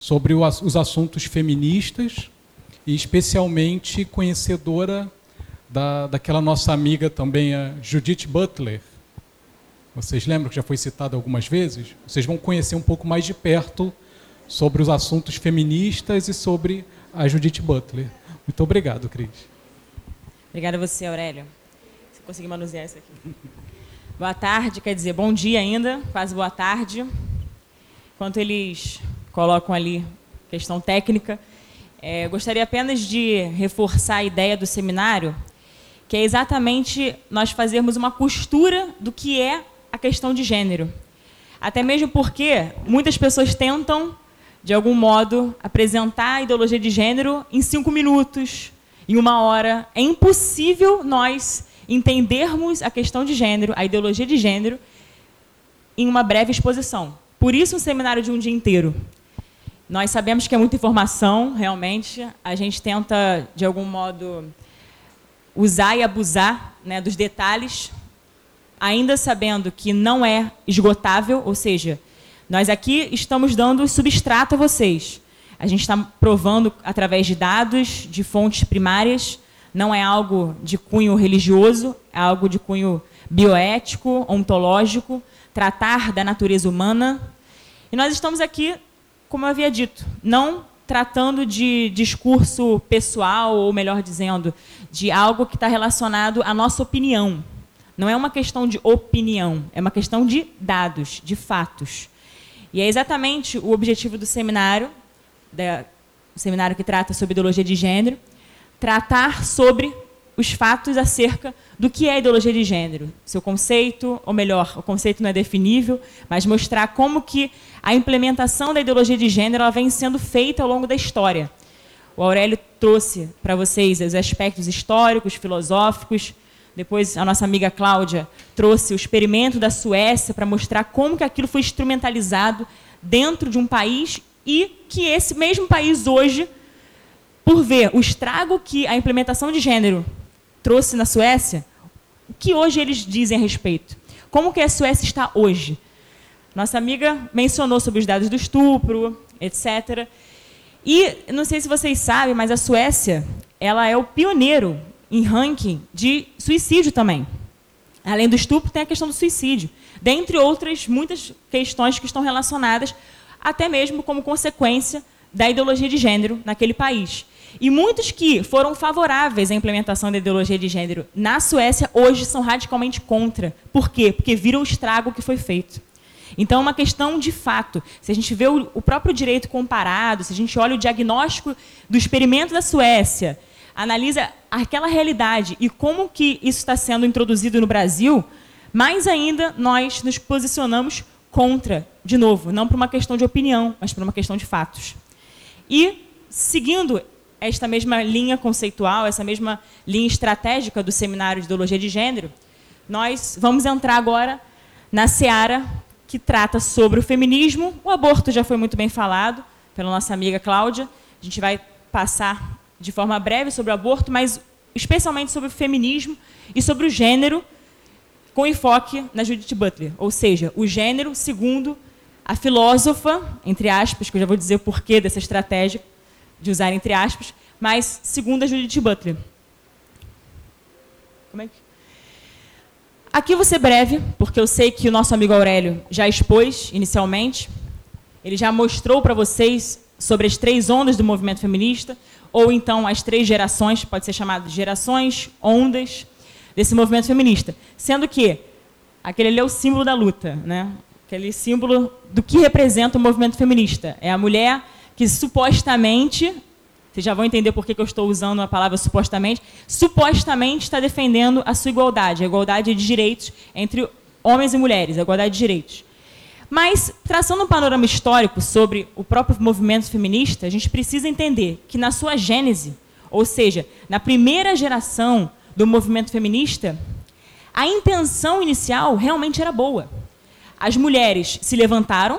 sobre os assuntos feministas e especialmente conhecedora daquela nossa amiga também, a Judith Butler. Vocês lembram que já foi citada algumas vezes? Vocês vão conhecer um pouco mais de perto sobre os assuntos feministas e sobre a Judith Butler. Muito obrigado, Cris. Obrigada a você, Aurélio. Você conseguiu manusear isso aqui. Boa tarde, quer dizer, bom dia ainda, quase boa tarde. Enquanto eles colocam ali questão técnica, gostaria apenas de reforçar a ideia do seminário, que é exatamente nós fazermos uma costura do que é a questão de gênero. Até mesmo porque muitas pessoas tentam, de algum modo, apresentar a ideologia de gênero em 5 minutos, em 1 hora. É impossível nós entendermos a questão de gênero, a ideologia de gênero, em uma breve exposição. Por isso, um seminário de um dia inteiro. Nós sabemos que é muita informação, realmente. A gente tenta, de algum modo, usar e abusar, né, dos detalhes, ainda sabendo que não é esgotável, ou seja, nós aqui estamos dando substrato a vocês. A gente está provando através de dados, de fontes primárias, não é algo de cunho religioso, é algo de cunho bioético, ontológico, tratar da natureza humana. E nós estamos aqui, como eu havia dito, não tratando de discurso pessoal, ou melhor dizendo, de algo que está relacionado à nossa opinião. Não é uma questão de opinião, é uma questão de dados, de fatos. E é exatamente o objetivo do seminário, o seminário que trata sobre ideologia de gênero, tratar sobre os fatos acerca do que é ideologia de gênero, seu conceito, ou melhor, o conceito não é definível, mas mostrar como que a implementação da ideologia de gênero ela vem sendo feita ao longo da história. O Aurélio trouxe para vocês os aspectos históricos, filosóficos, depois a nossa amiga Cláudia trouxe o experimento da Suécia para mostrar como que aquilo foi instrumentalizado dentro de um país e que esse mesmo país hoje, por ver o estrago que a implementação de gênero trouxe na Suécia, o que hoje eles dizem a respeito? Como que a Suécia está hoje? Nossa amiga mencionou sobre os dados do estupro, etc. E, não sei se vocês sabem, mas a Suécia ela é o pioneiro em ranking de suicídio também. Além do estupro, tem a questão do suicídio. Dentre outras, muitas questões que estão relacionadas, até mesmo como consequência da ideologia de gênero naquele país. E muitos que foram favoráveis à implementação da ideologia de gênero na Suécia, hoje são radicalmente contra. Por quê? Porque viram o estrago que foi feito. Então, é uma questão de fato. Se a gente vê o próprio direito comparado, se a gente olha o diagnóstico do experimento da Suécia, analisa aquela realidade e como que isso está sendo introduzido no Brasil, mais ainda nós nos posicionamos contra, de novo, não por uma questão de opinião, mas por uma questão de fatos. E, seguindo esta mesma linha conceitual, essa mesma linha estratégica do Seminário de Ideologia de Gênero, nós vamos entrar agora na seara que trata sobre o feminismo. O aborto já foi muito bem falado pela nossa amiga Cláudia. A gente vai passar de forma breve sobre o aborto, mas especialmente sobre o feminismo e sobre o gênero, com enfoque na Judith Butler. Ou seja, o gênero segundo a filósofa, entre aspas, que eu já vou dizer o porquê dessa estratégia, de usar entre aspas, mas segundo a Judith Butler. Como é que... Aqui vou ser breve, porque eu sei que o nosso amigo Aurélio já expôs inicialmente, ele já mostrou para vocês sobre as 3 ondas do movimento feminista, ou então as 3 gerações, pode ser chamado de gerações, ondas, desse movimento feminista. Sendo que aquele ali é o símbolo da luta, né? Aquele símbolo do que representa o movimento feminista. É a mulher que supostamente, vocês já vão entender por que eu estou usando a palavra supostamente está defendendo a sua igualdade, a igualdade de direitos entre homens e mulheres, a igualdade de direitos. Mas, traçando um panorama histórico sobre o próprio movimento feminista, a gente precisa entender que na sua gênese, ou seja, na primeira geração do movimento feminista, a intenção inicial realmente era boa. As mulheres se levantaram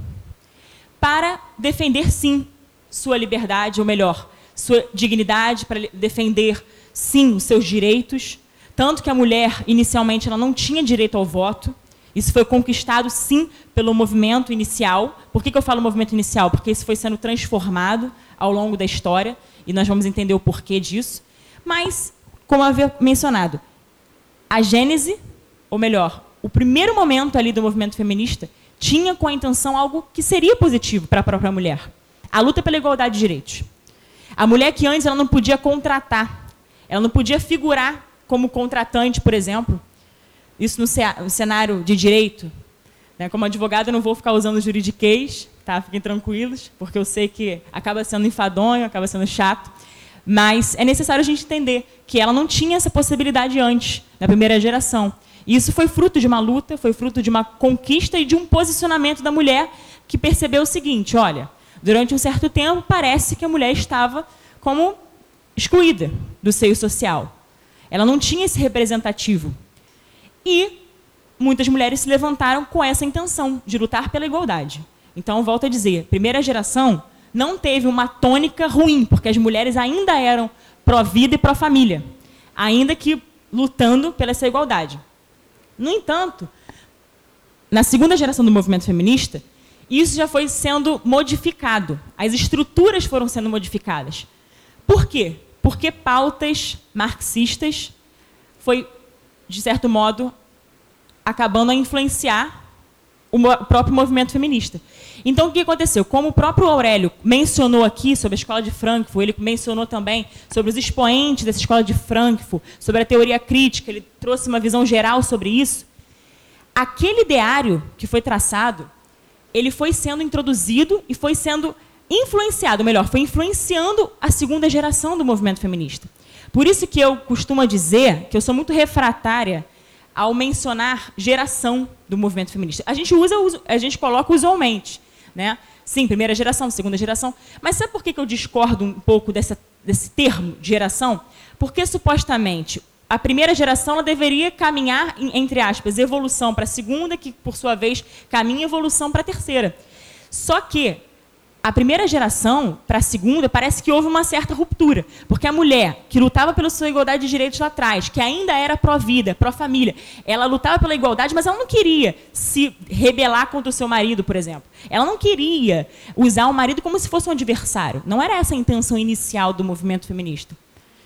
para defender, sim, sua liberdade, ou melhor, sua dignidade, para defender, sim, os seus direitos. Tanto que a mulher, inicialmente, ela não tinha direito ao voto. Isso foi conquistado, sim, pelo movimento inicial. Por que eu falo movimento inicial? Porque isso foi sendo transformado ao longo da história, e nós vamos entender o porquê disso. Mas, como eu havia mencionado, a gênese, ou melhor, o primeiro momento ali do movimento feminista tinha com a intenção algo que seria positivo para a própria mulher. A luta pela igualdade de direitos. A mulher que antes ela não podia contratar, ela não podia figurar como contratante, por exemplo, isso no cenário de direito. Né? Como advogada, eu não vou ficar usando juridiquês, tá? Fiquem tranquilos, porque eu sei que acaba sendo enfadonho, acaba sendo chato, mas é necessário a gente entender que ela não tinha essa possibilidade antes, na primeira geração. E isso foi fruto de uma luta, foi fruto de uma conquista e de um posicionamento da mulher que percebeu o seguinte, olha, durante um certo tempo parece que a mulher estava como excluída do seio social. Ela não tinha esse representativo. E muitas mulheres se levantaram com essa intenção de lutar pela igualdade. Então, volto a dizer, primeira geração não teve uma tônica ruim, porque as mulheres ainda eram pró-vida e pró-família, ainda que lutando pela essa igualdade. No entanto, na segunda geração do movimento feminista, isso já foi sendo modificado. As estruturas foram sendo modificadas. Por quê? Porque pautas marxistas foi, de certo modo, acabando a influenciar o próprio movimento feminista. Então, o que aconteceu? Como o próprio Aurélio mencionou aqui sobre a Escola de Frankfurt, ele mencionou também sobre os expoentes dessa Escola de Frankfurt, sobre a teoria crítica, ele trouxe uma visão geral sobre isso. Aquele ideário que foi traçado, ele foi sendo introduzido e foi sendo influenciado, melhor, foi influenciando a segunda geração do movimento feminista. Por isso que eu costumo dizer que eu sou muito refratária ao mencionar geração do movimento feminista. A gente coloca usualmente, né? Sim, primeira geração, segunda geração. Mas sabe por que eu discordo um pouco desse termo de geração? Porque, supostamente, a primeira geração ela deveria caminhar, entre aspas, evolução para a segunda, que, por sua vez, caminha evolução para a terceira. Só que a primeira geração para a segunda parece que houve uma certa ruptura, porque a mulher que lutava pela sua igualdade de direitos lá atrás, que ainda era pró-vida, pró-família, ela lutava pela igualdade, mas ela não queria se rebelar contra o seu marido, por exemplo. Ela não queria usar o marido como se fosse um adversário. Não era essa a intenção inicial do movimento feminista.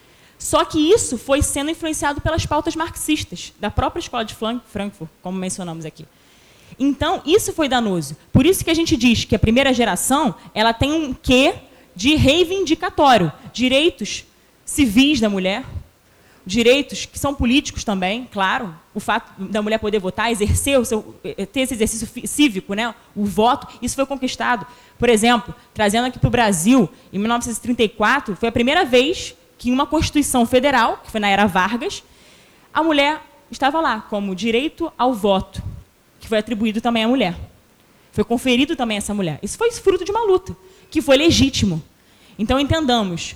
Só que isso foi sendo influenciado pelas pautas marxistas, da própria Escola de Frankfurt, como mencionamos aqui. Então, isso foi danoso. Por isso que a gente diz que a primeira geração ela tem um quê de reivindicatório. Direitos civis da mulher, direitos que são políticos também, claro. O fato da mulher poder votar, exercer ter esse exercício cívico, né, o voto, isso foi conquistado. Por exemplo, trazendo aqui para o Brasil, em 1934, foi a primeira vez que em uma Constituição Federal, que foi na era Vargas, a mulher estava lá como direito ao voto, que foi atribuído também à mulher. Foi conferido também a essa mulher. Isso foi fruto de uma luta, que foi legítimo. Então, entendamos,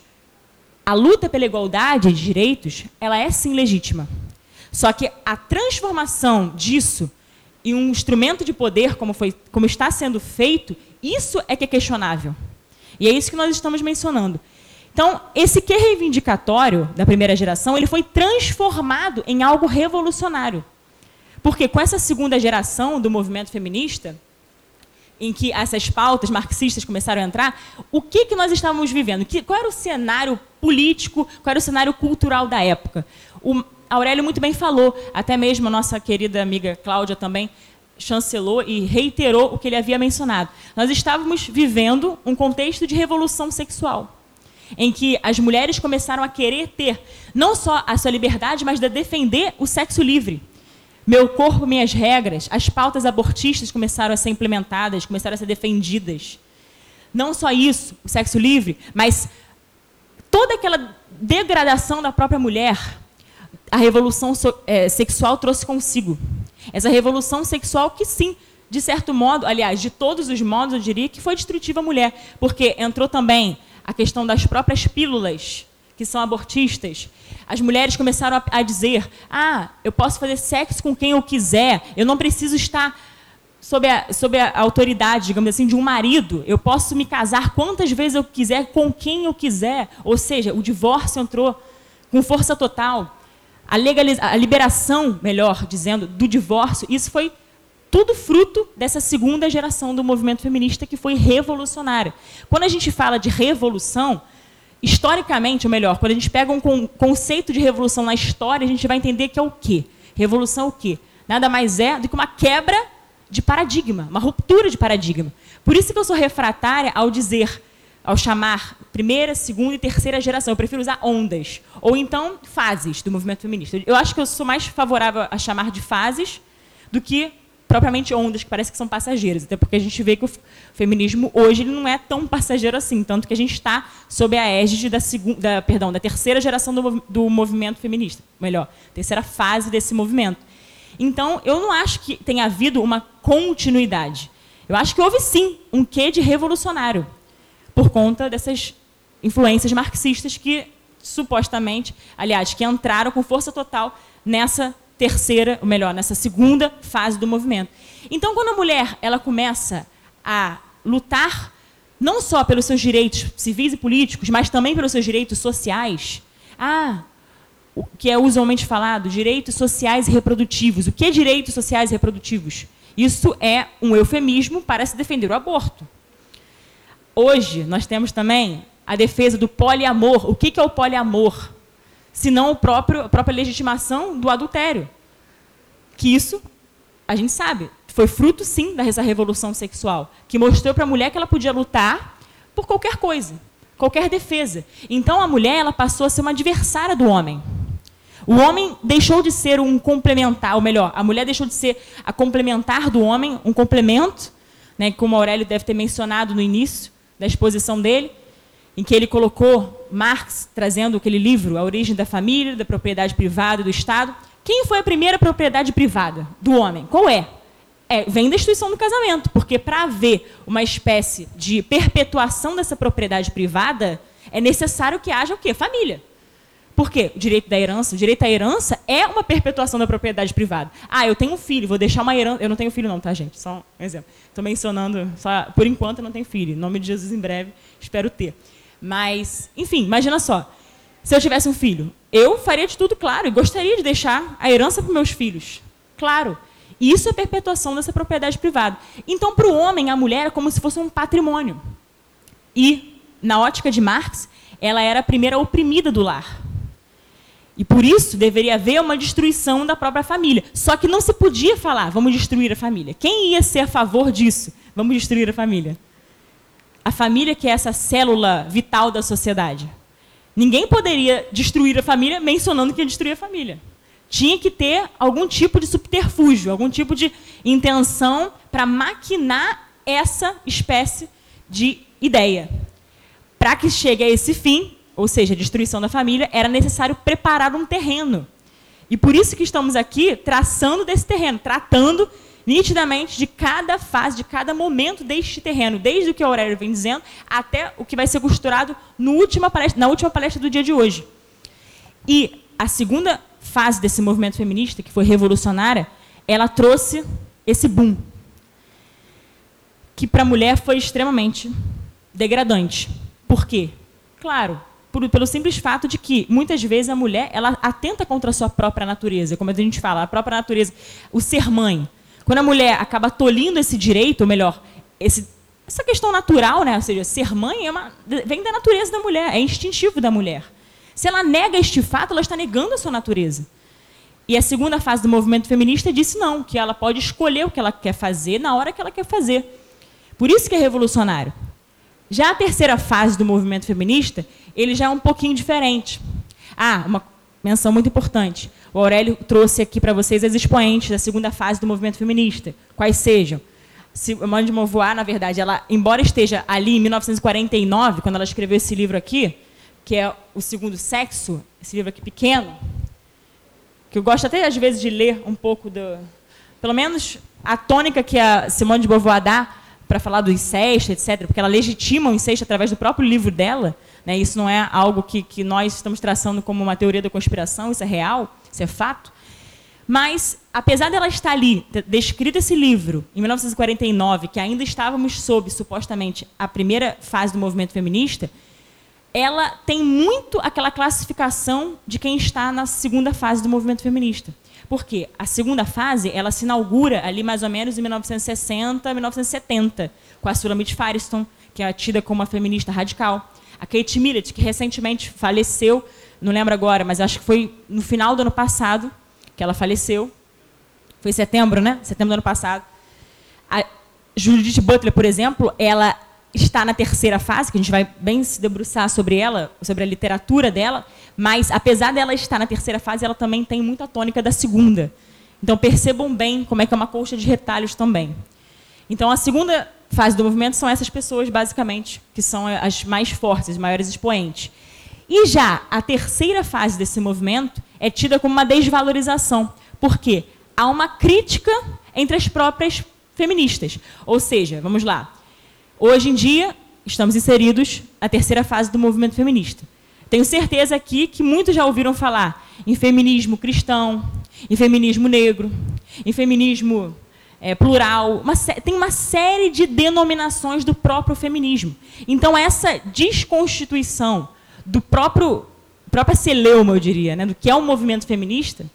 a luta pela igualdade de direitos, ela é sim legítima. Só que a transformação disso em um instrumento de poder, como está sendo feito, isso é que é questionável. E é isso que nós estamos mencionando. Então, esse que reivindicatório da primeira geração, ele foi transformado em algo revolucionário. Porque com essa segunda geração do movimento feminista, em que essas pautas marxistas começaram a entrar, o que nós estávamos vivendo? Qual era o cenário político, qual era o cenário cultural da época? O Aurélio muito bem falou, até mesmo a nossa querida amiga Cláudia também chancelou e reiterou o que ele havia mencionado. Nós estávamos vivendo um contexto de revolução sexual, em que as mulheres começaram a querer ter não só a sua liberdade, mas de defender o sexo livre. Meu corpo, minhas regras, as pautas abortistas começaram a ser implementadas, começaram a ser defendidas. Não só isso, o sexo livre, mas toda aquela degradação da própria mulher, a revolução sexual trouxe consigo. Essa revolução sexual que, sim, de certo modo, aliás, de todos os modos, eu diria que foi destrutiva à mulher, porque entrou também a questão das próprias pílulas, que são abortistas. As mulheres começaram a dizer, eu posso fazer sexo com quem eu quiser, eu não preciso estar sob a autoridade, digamos assim, de um marido, eu posso me casar quantas vezes eu quiser, com quem eu quiser. Ou seja, o divórcio entrou com força total. A liberação, melhor dizendo, do divórcio, isso foi tudo fruto dessa segunda geração do movimento feminista que foi revolucionária. Quando a gente fala de revolução, historicamente, ou melhor, quando a gente pega um conceito de revolução na história, a gente vai entender que é o quê? Revolução é o quê? Nada mais é do que uma quebra de paradigma, uma ruptura de paradigma. Por isso que eu sou refratária ao chamar primeira, segunda e terceira geração. Eu prefiro usar ondas, ou então fases do movimento feminista. Eu acho que eu sou mais favorável a chamar de fases do que propriamente ondas, que parece que são passageiras. Até porque a gente vê que o feminismo hoje ele não é tão passageiro assim, tanto que a gente está sob a égide da terceira geração do movimento feminista. Melhor, terceira fase desse movimento. Então, eu não acho que tenha havido uma continuidade. Eu acho que houve, sim, um quê de revolucionário, por conta dessas influências marxistas que, supostamente, aliás, que entraram com força total nessa nessa segunda fase do movimento. Então, quando a mulher ela começa a lutar não só pelos seus direitos civis e políticos, mas também pelos seus direitos sociais, o que é usualmente falado, direitos sociais e reprodutivos. O que é direitos sociais e reprodutivos? Isso é um eufemismo para se defender o aborto. Hoje, nós temos também a defesa do poliamor. O que é o poliamor? Senão a própria legitimação do adultério. Que isso, a gente sabe, foi fruto, sim, dessa revolução sexual, que mostrou para a mulher que ela podia lutar por qualquer coisa, qualquer defesa. Então, a mulher ela passou a ser uma adversária do homem. O homem deixou de ser um complementar, ou melhor, a mulher deixou de ser a complementar do homem, um complemento, né, como Aurélio deve ter mencionado no início da exposição dele, em que ele colocou Marx trazendo aquele livro, A Origem da Família, da Propriedade Privada e do Estado. Quem foi a primeira propriedade privada do homem? Qual é? Vem da instituição do casamento, porque para haver uma espécie de perpetuação dessa propriedade privada, é necessário que haja o quê? Família. Por quê? O direito da herança. O direito à herança é uma perpetuação da propriedade privada. Eu tenho um filho, vou deixar uma herança. Eu não tenho filho não, tá, gente? Só um exemplo. Estou mencionando, só, por enquanto eu não tenho filho. Em nome de Jesus, em breve, espero ter. Mas, enfim, imagina só. Se eu tivesse um filho, eu faria de tudo, claro, e gostaria de deixar a herança para os meus filhos. Claro. Isso é perpetuação dessa propriedade privada. Então, para o homem, a mulher é como se fosse um patrimônio. E, na ótica de Marx, ela era a primeira oprimida do lar. E, por isso, deveria haver uma destruição da própria família. Só que não se podia falar, vamos destruir a família. Quem ia ser a favor disso? Vamos destruir a família. A família que é essa célula vital da sociedade. Ninguém poderia destruir a família mencionando que ia destruir a família. Tinha que ter algum tipo de subterfúgio, algum tipo de intenção para maquinar essa espécie de ideia. Para que chegue a esse fim, ou seja, a destruição da família, era necessário preparar um terreno. E por isso que estamos aqui traçando desse terreno, tratando nitidamente de cada fase, de cada momento deste terreno, desde o que a Aurélio vem dizendo, até o que vai ser costurado na última palestra do dia de hoje. E a segunda fase desse movimento feminista, que foi revolucionária, ela trouxe esse boom, que para a mulher foi extremamente degradante. Por quê? Claro, pelo simples fato de que, muitas vezes, a mulher ela atenta contra a sua própria natureza, como a gente fala, a própria natureza, o ser mãe. Quando a mulher acaba tolhindo esse direito, ou melhor, essa questão natural, né? Ou seja, ser mãe vem da natureza da mulher, é instintivo da mulher. Se ela nega este fato, ela está negando a sua natureza. E a segunda fase do movimento feminista disse não, que ela pode escolher o que ela quer fazer na hora que ela quer fazer. Por isso que é revolucionário. Já a terceira fase do movimento feminista, ele já é um pouquinho diferente. Uma menção muito importante. O Aurélio trouxe aqui para vocês as expoentes da segunda fase do movimento feminista. Quais sejam? Simone de Beauvoir, na verdade, ela, embora esteja ali em 1949, quando ela escreveu esse livro aqui, que é O Segundo Sexo, esse livro aqui pequeno, que eu gosto até, às vezes, de ler um pouco, pelo menos, a tônica que a Simone de Beauvoir dá para falar do incesto, etc., porque ela legitima o incesto através do próprio livro dela, né? Isso não é algo que nós estamos traçando como uma teoria da conspiração, isso é real, isso é fato. Mas, apesar dela estar ali, descrito esse livro, em 1949, que ainda estávamos sob, supostamente, a primeira fase do movimento feminista, ela tem muito aquela classificação de quem está na segunda fase do movimento feminista. Porque a segunda fase, ela se inaugura ali mais ou menos em 1960, 1970, com a Sulamit Firestone, que é tida como uma feminista radical. A Kate Millett, que recentemente faleceu, não lembro agora, mas acho que foi no final do ano passado que ela faleceu. Foi em setembro, né? Setembro do ano passado. A Judith Butler, por exemplo, ela está na terceira fase, que a gente vai bem se debruçar sobre ela, sobre a literatura dela, mas, apesar dela estar na terceira fase, ela também tem muita tônica da segunda. Então, percebam bem como é que é uma colcha de retalhos também. Então, a segunda fase do movimento são essas pessoas, basicamente, que são as mais fortes, as maiores expoentes. E já a terceira fase desse movimento é tida como uma desvalorização. Por quê? Há uma crítica entre as próprias feministas. Ou seja, vamos lá. Hoje em dia, estamos inseridos na terceira fase do movimento feminista. Tenho certeza aqui que muitos já ouviram falar em feminismo cristão, em feminismo negro, em feminismo plural. Tem uma série de denominações do próprio feminismo. Então, essa desconstituição do própria celeuma, eu diria, né, do que é o movimento feminista,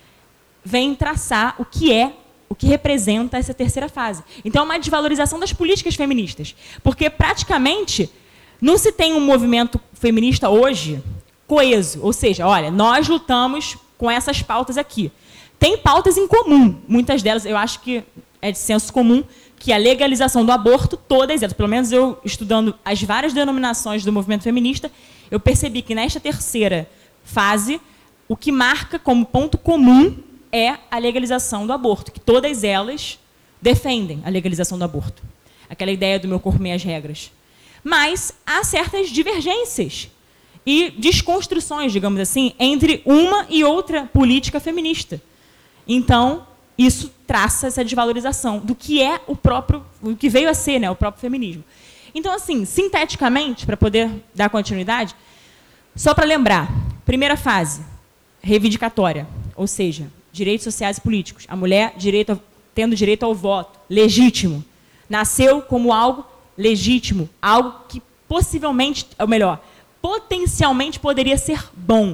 vem traçar o que representa essa terceira fase. Então, é uma desvalorização das políticas feministas. Porque, praticamente, não se tem um movimento feminista hoje coeso. Ou seja, olha, nós lutamos com essas pautas aqui. Tem pautas em comum. Muitas delas, eu acho que é de senso comum, que a legalização do aborto, todas elas, pelo menos eu estudando as várias denominações do movimento feminista, eu percebi que, nesta terceira fase, o que marca como ponto comum é a legalização do aborto, que todas elas defendem a legalização do aborto. Aquela ideia do meu corpo, minhas regras. Mas há certas divergências e desconstruções, digamos assim, entre uma e outra política feminista. Então, isso traça essa desvalorização do que é o que veio a ser, né, o próprio feminismo. Então, assim, sinteticamente, para poder dar continuidade, só para lembrar, primeira fase, reivindicatória, ou seja, direitos sociais e políticos. A mulher tendo direito ao voto, legítimo. Nasceu como algo legítimo, algo que possivelmente, ou melhor, potencialmente poderia ser bom.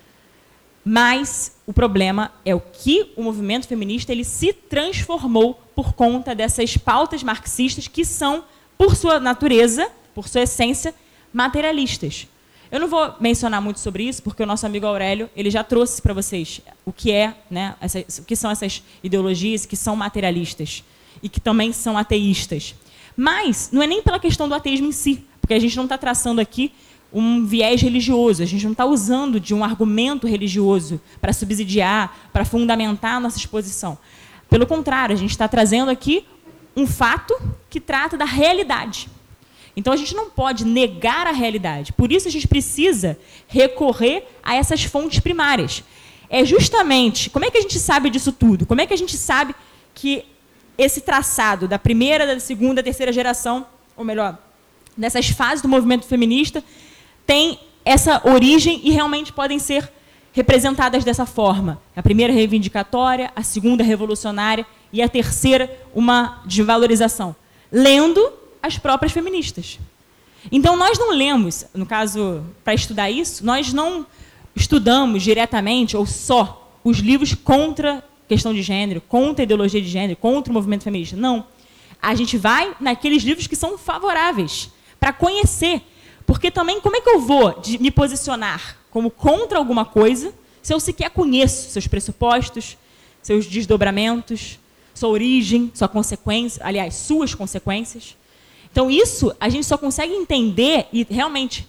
Mas o problema é o que o movimento feminista ele se transformou por conta dessas pautas marxistas que são, por sua natureza, por sua essência, materialistas. Eu não vou mencionar muito sobre isso, porque o nosso amigo Aurélio ele já trouxe para vocês o que né, o que são essas ideologias que são materialistas e que também são ateístas. Mas não é nem pela questão do ateísmo em si, porque a gente não está traçando aqui um viés religioso, a gente não está usando de um argumento religioso para subsidiar, para fundamentar a nossa exposição. Pelo contrário, a gente está trazendo aqui um fato que trata da realidade. Então, a gente não pode negar a realidade. Por isso, a gente precisa recorrer a essas fontes primárias. É justamente... Como é que a gente sabe disso tudo? Como é que a gente sabe que esse traçado da primeira, da segunda, da terceira geração, ou melhor, dessas fases do movimento feminista, tem essa origem e realmente podem ser representadas dessa forma? A primeira reivindicatória, a segunda revolucionária e a terceira uma desvalorização. Lendo as próprias feministas. Então, nós não lemos, no caso, para estudar isso, nós não estudamos diretamente ou só os livros contra a questão de gênero, contra a ideologia de gênero, contra o movimento feminista. Não. A gente vai naqueles livros que são favoráveis, para conhecer. Porque também, como é que eu vou me posicionar como contra alguma coisa se eu sequer conheço seus pressupostos, seus desdobramentos, sua origem, sua consequência, aliás, suas consequências? Então, isso a gente só consegue entender e realmente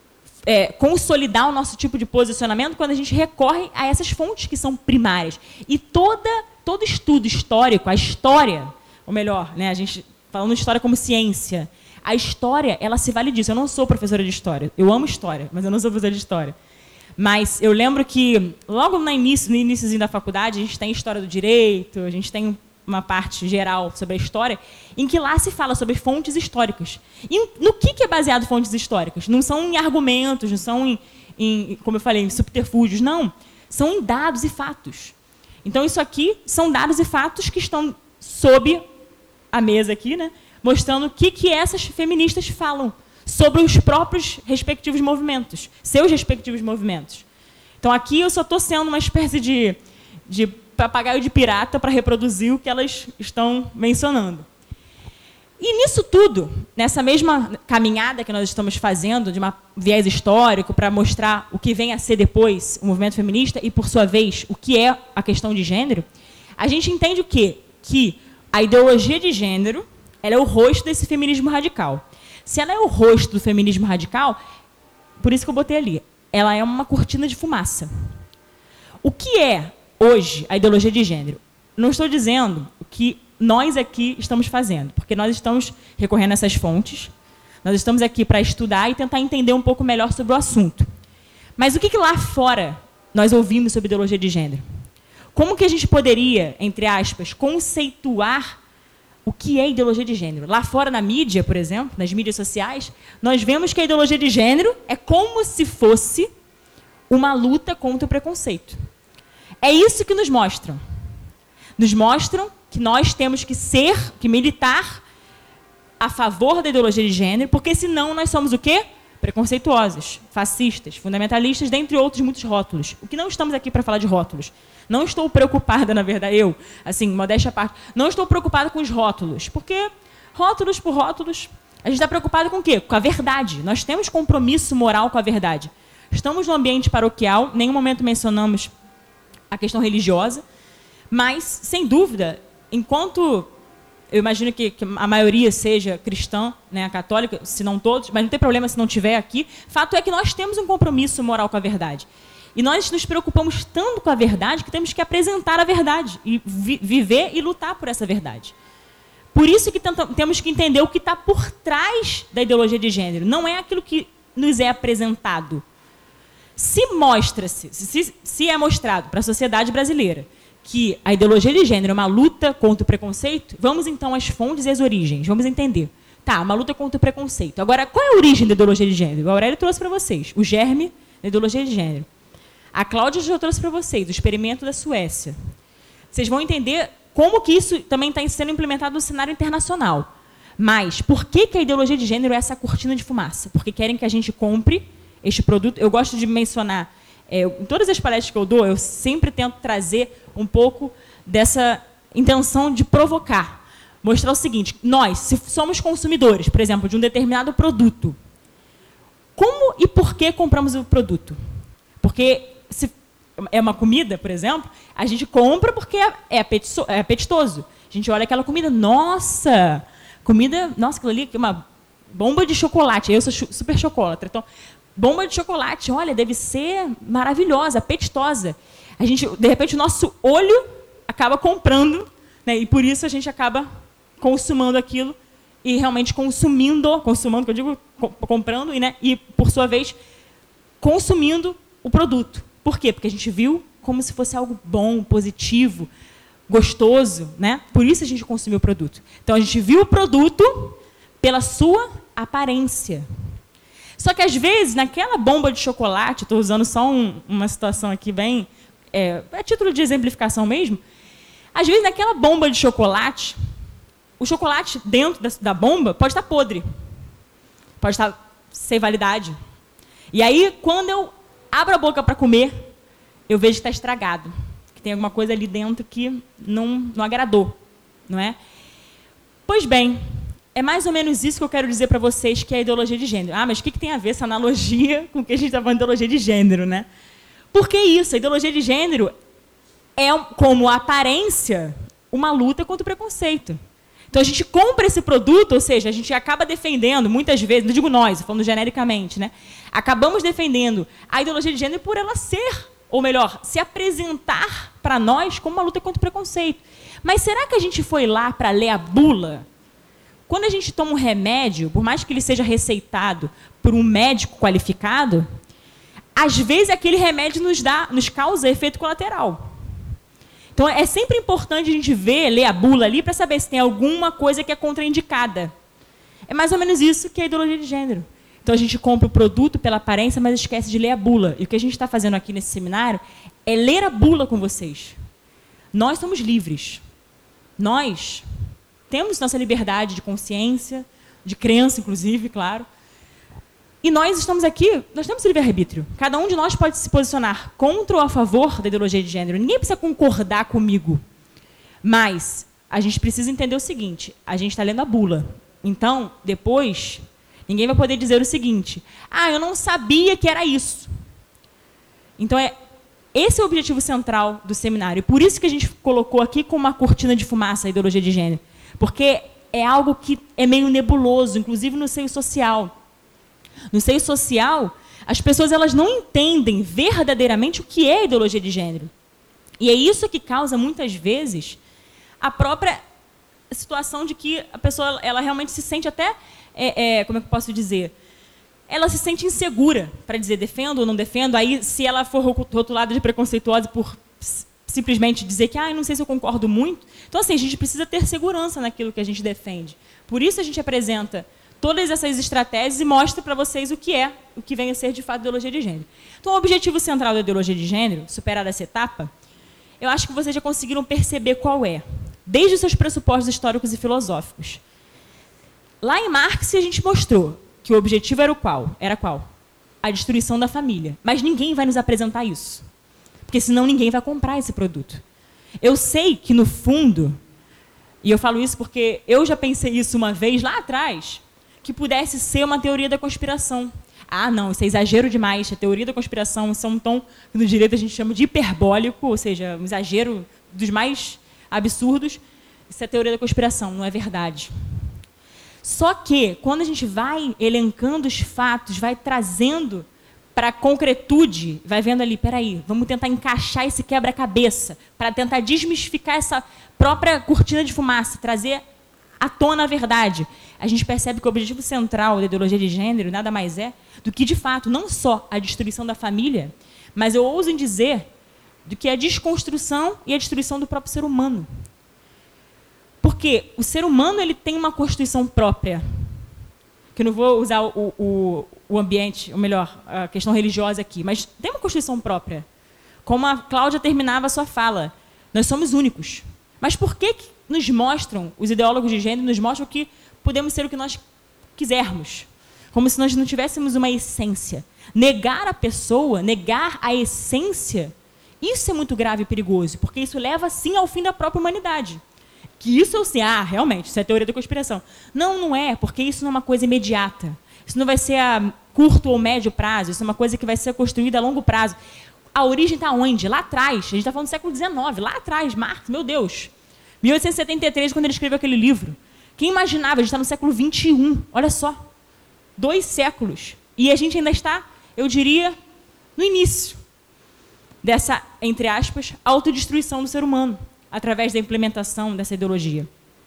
consolidar o nosso tipo de posicionamento quando a gente recorre a essas fontes que são primárias. E todo estudo histórico, a história, ou melhor, né, a gente falando de história como ciência, a história, ela se vale disso. Eu não sou professora de história. Eu amo história, mas eu não sou professora de história. Mas eu lembro que, logo no iníciozinho da faculdade, a gente tem história do direito, a gente tem uma parte geral sobre a história, em que lá se fala sobre fontes históricas. E no que é baseado fontes históricas? Não são em argumentos, não são em, como eu falei, em subterfúgios, não. São em dados e fatos. Então, isso aqui são dados e fatos que estão sob a mesa aqui, né, mostrando o que essas feministas falam sobre os próprios respectivos movimentos, seus respectivos movimentos. Então, aqui eu só estou sendo uma espécie de papagaio de pirata para reproduzir o que elas estão mencionando. E nisso tudo, nessa mesma caminhada que nós estamos fazendo, de um viés histórico, para mostrar o que vem a ser depois o movimento feminista e, por sua vez, o que é a questão de gênero, a gente entende o quê? Que a ideologia de gênero ela é o rosto desse feminismo radical. Se ela é o rosto do feminismo radical, por isso que eu botei ali, ela é uma cortina de fumaça. O que é, hoje, a ideologia de gênero? Não estou dizendo que nós aqui estamos fazendo, porque nós estamos recorrendo a essas fontes, nós estamos aqui para estudar e tentar entender um pouco melhor sobre o assunto. Mas o que lá fora nós ouvimos sobre ideologia de gênero? Como que a gente poderia, entre aspas, conceituar o que é ideologia de gênero? Lá fora, na mídia, por exemplo, nas mídias sociais, nós vemos que a ideologia de gênero é como se fosse uma luta contra o preconceito. É isso que nos mostram. Nos mostram que nós temos que militar a favor da ideologia de gênero, porque senão nós somos o quê? Preconceituosos, fascistas, fundamentalistas, dentre outros muitos rótulos. O que não estamos aqui para falar de rótulos. Não estou preocupada, na verdade, eu, assim, modéstia à parte, não estou preocupada com os rótulos, porque rótulos por rótulos, a gente está preocupado com o quê? Com a verdade. Nós temos compromisso moral com a verdade. Estamos no ambiente paroquial, em nenhum momento mencionamos a questão religiosa, mas, sem dúvida, enquanto eu imagino que a maioria seja cristã, né, católica, se não todos, mas não tem problema se não tiver aqui, fato é que nós temos um compromisso moral com a verdade. E nós nos preocupamos tanto com a verdade que temos que apresentar a verdade, e viver e lutar por essa verdade. Por isso que temos que entender o que está por trás da ideologia de gênero. Não é aquilo que nos é apresentado. Se é mostrado para a sociedade brasileira que a ideologia de gênero é uma luta contra o preconceito, vamos então às fontes e às origens, vamos entender. Tá, uma luta contra o preconceito. Agora, qual é a origem da ideologia de gênero? O Aurélio trouxe para vocês o germe da ideologia de gênero. A Cláudia já trouxe para vocês o experimento da Suécia. Vocês vão entender como que isso também está sendo implementado no cenário internacional. Mas por que a ideologia de gênero é essa cortina de fumaça? Porque querem que a gente compre este produto. Eu gosto de mencionar, em todas as palestras que eu dou, eu sempre tento trazer um pouco dessa intenção de provocar. Mostrar o seguinte, nós, se somos consumidores, por exemplo, de um determinado produto, como e por que compramos o produto? Porque se é uma comida, por exemplo, a gente compra porque é apetitoso. A gente olha aquela comida, nossa, aquilo ali é uma bomba de chocolate. Eu sou super chocolatra, então, bomba de chocolate, olha, deve ser maravilhosa, apetitosa. A gente, de repente, o nosso olho acaba comprando, né, e por isso a gente acaba consumando aquilo e realmente consumando, que eu digo, comprando, e por sua vez, consumindo o produto. Por quê? Porque a gente viu como se fosse algo bom, positivo, gostoso, né? Por isso a gente consumiu o produto. Então, a gente viu o produto pela sua aparência. Só que, às vezes, naquela bomba de chocolate, estou usando só uma situação aqui bem... a título de exemplificação mesmo, às vezes, naquela bomba de chocolate, o chocolate dentro da bomba pode estar podre, pode estar sem validade. E aí, quando eu abro a boca para comer, eu vejo que está estragado, que tem alguma coisa ali dentro que não agradou, não é? Pois bem, é mais ou menos isso que eu quero dizer para vocês que é a ideologia de gênero. Ah, mas o que tem a ver essa analogia com o que a gente está falando de ideologia de gênero, né? Por que isso? A ideologia de gênero é, como aparência, uma luta contra o preconceito. Então, a gente compra esse produto, ou seja, a gente acaba defendendo, muitas vezes, não digo nós, falando genericamente, né? Acabamos defendendo a ideologia de gênero por ela ser, ou melhor, se apresentar para nós como uma luta contra o preconceito. Mas será que a gente foi lá para ler a bula? Quando a gente toma um remédio, por mais que ele seja receitado por um médico qualificado, às vezes aquele remédio nos causa efeito colateral. Então, é sempre importante a gente ler a bula ali para saber se tem alguma coisa que é contraindicada. É mais ou menos isso que é a ideologia de gênero. Então, a gente compra o produto pela aparência, mas esquece de ler a bula. E o que a gente está fazendo aqui nesse seminário é ler a bula com vocês. Nós somos livres. Nós temos nossa liberdade de consciência, de crença, inclusive, claro. E nós estamos aqui, nós temos livre-arbítrio. Cada um de nós pode se posicionar contra ou a favor da ideologia de gênero. Ninguém precisa concordar comigo. Mas a gente precisa entender o seguinte, a gente está lendo a bula. Então, depois, ninguém vai poder dizer o seguinte, eu não sabia que era isso. Então, esse é o objetivo central do seminário. E por isso que a gente colocou aqui como uma cortina de fumaça a ideologia de gênero. Porque é algo que é meio nebuloso, inclusive no seio social. No seio social, as pessoas elas não entendem verdadeiramente o que é a ideologia de gênero. E é isso que causa, muitas vezes, a própria situação de que a pessoa ela realmente se sente até, como é que eu posso dizer? Ela se sente insegura para dizer defendo ou não defendo. Aí, se ela for rotulada de preconceituosa por simplesmente dizer que não sei se eu concordo muito. Então, assim, a gente precisa ter segurança naquilo que a gente defende. Por isso a gente apresenta todas essas estratégias e mostra para vocês o que vem a ser, de fato, ideologia de gênero. Então, o objetivo central da ideologia de gênero, superar essa etapa, eu acho que vocês já conseguiram perceber qual é, desde os seus pressupostos históricos e filosóficos. Lá em Marx, a gente mostrou que o objetivo era qual? A destruição da família. Mas ninguém vai nos apresentar isso. Porque senão ninguém vai comprar esse produto. Eu sei que, no fundo, e eu falo isso porque eu já pensei isso uma vez lá atrás, que pudesse ser uma teoria da conspiração. Não, isso é exagero demais. A teoria da conspiração é um tom que no direito a gente chama de hiperbólico, ou seja, um exagero dos mais absurdos. Isso é teoria da conspiração, não é verdade. Só que, quando a gente vai elencando os fatos, vai trazendo para a concretude, vai vendo ali, peraí, vamos tentar encaixar esse quebra-cabeça, para tentar desmistificar essa própria cortina de fumaça, trazer à tona a verdade. A gente percebe que o objetivo central da ideologia de gênero nada mais é do que, de fato, não só a destruição da família, mas eu ouso em dizer do que a desconstrução e a destruição do próprio ser humano. Porque o ser humano ele tem uma constituição própria, que eu não vou usar o ambiente, ou melhor, a questão religiosa aqui, mas tem uma constituição própria. Como a Cláudia terminava a sua fala, nós somos únicos. Mas por que nos mostram, os ideólogos de gênero nos mostram que podemos ser o que nós quisermos? Como se nós não tivéssemos uma essência. Negar a pessoa, negar a essência, isso é muito grave e perigoso, porque isso leva, sim, ao fim da própria humanidade. Que isso eu sei, realmente, isso é teoria da conspiração. Não é, porque isso não é uma coisa imediata. Isso não vai ser a curto ou médio prazo, isso é uma coisa que vai ser construída a longo prazo. A origem está onde? Lá atrás. A gente está falando do século XIX, lá atrás, Marx, meu Deus. 1873, quando ele escreveu aquele livro. Quem imaginava? A gente está no século XXI, olha só. 2 séculos. E a gente ainda está, eu diria, no início dessa, entre aspas, autodestruição do ser humano, através da implementação dessa ideologia.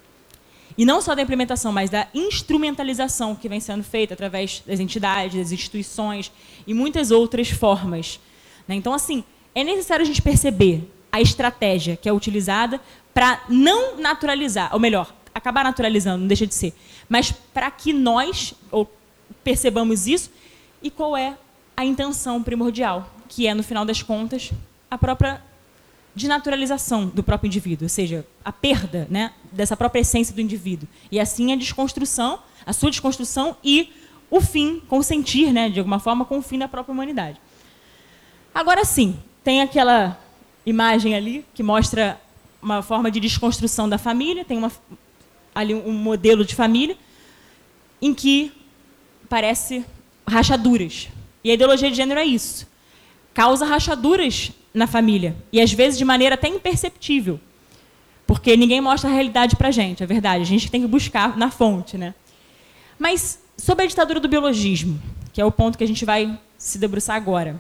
E não só da implementação, mas da instrumentalização que vem sendo feita através das entidades, das instituições e muitas outras formas. Então, assim, é necessário a gente perceber a estratégia que é utilizada para não naturalizar, ou melhor, acabar naturalizando, não deixa de ser, mas para que nós percebamos isso e qual é a intenção primordial, que é, no final das contas, a própria desnaturalização do próprio indivíduo, ou seja, a perda, né, dessa própria essência do indivíduo. E assim a desconstrução, a sua desconstrução e o fim, consentir, né, de alguma forma, com o fim da própria humanidade. Agora sim, tem aquela imagem ali que mostra uma forma de desconstrução da família, tem ali um modelo de família em que parece rachaduras. E a ideologia de gênero é isso. Causa rachaduras na família. E, às vezes, de maneira até imperceptível. Porque ninguém mostra a realidade para a gente, é verdade. A gente tem que buscar na fonte, né? Mas, sobre a ditadura do biologismo, que é o ponto que a gente vai se debruçar agora.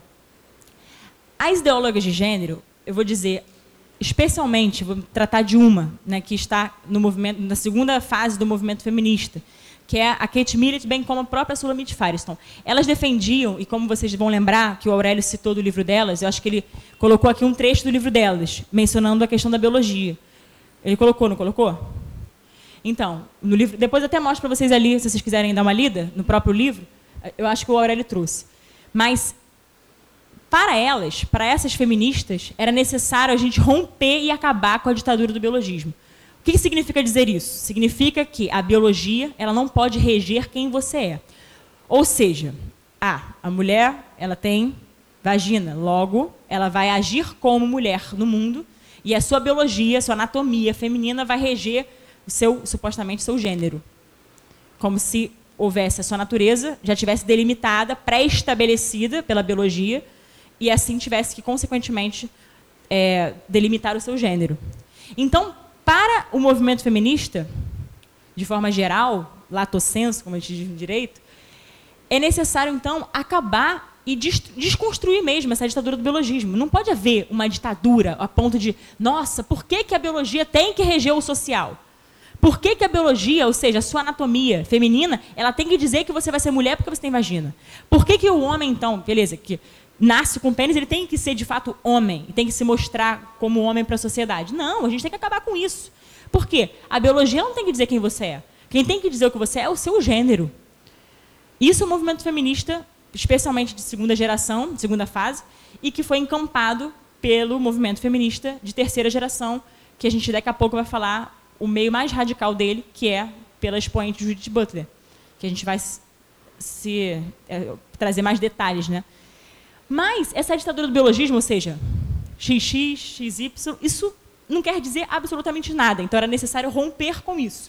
As ideólogas de gênero, eu vou dizer, especialmente, vou tratar de uma, né, que está no movimento, na segunda fase do movimento feminista, que é a Kate Millett, bem como a própria Sulamit Firestone. Elas defendiam, e como vocês vão lembrar, que o Aurélio citou do livro delas, eu acho que ele colocou aqui um trecho do livro delas, mencionando a questão da biologia. Ele colocou, não colocou? Então, no livro, depois eu até mostro para vocês ali, se vocês quiserem dar uma lida, no próprio livro, eu acho que o Aurélio trouxe. Mas, para elas, para essas feministas, era necessário a gente romper e acabar com a ditadura do biologismo. O que significa dizer isso? Significa que a biologia ela não pode reger quem você é. Ou seja, a mulher, ela tem vagina, logo, ela vai agir como mulher no mundo, e a sua biologia, a sua anatomia feminina vai reger supostamente, o seu gênero. Como se houvesse a sua natureza, já tivesse delimitada, pré-estabelecida pela biologia, e assim tivesse que, consequentemente, delimitar o seu gênero. Então, para o movimento feminista, de forma geral, lato sensu, como a gente diz no direito, é necessário, então, acabar e desconstruir mesmo essa ditadura do biologismo. Não pode haver uma ditadura a ponto de, nossa, por que a biologia tem que reger o social? Por que a biologia, ou seja, a sua anatomia feminina, ela tem que dizer que você vai ser mulher porque você tem vagina? Por que o homem, então, beleza, que nasce com pênis, ele tem que ser, de fato, homem, e tem que se mostrar como homem para a sociedade? Não, a gente tem que acabar com isso. Por quê? A biologia não tem que dizer quem você é. Quem tem que dizer o que você é o seu gênero. Isso é um movimento feminista, especialmente de segunda geração, de segunda fase, e que foi encampado pelo movimento feminista de terceira geração, que a gente daqui a pouco vai falar o meio mais radical dele, que é pela expoente Judith Butler, que a gente vai trazer mais detalhes, né? Mas essa ditadura do biologismo, ou seja, XX, XY, isso não quer dizer absolutamente nada. Então era necessário romper com isso.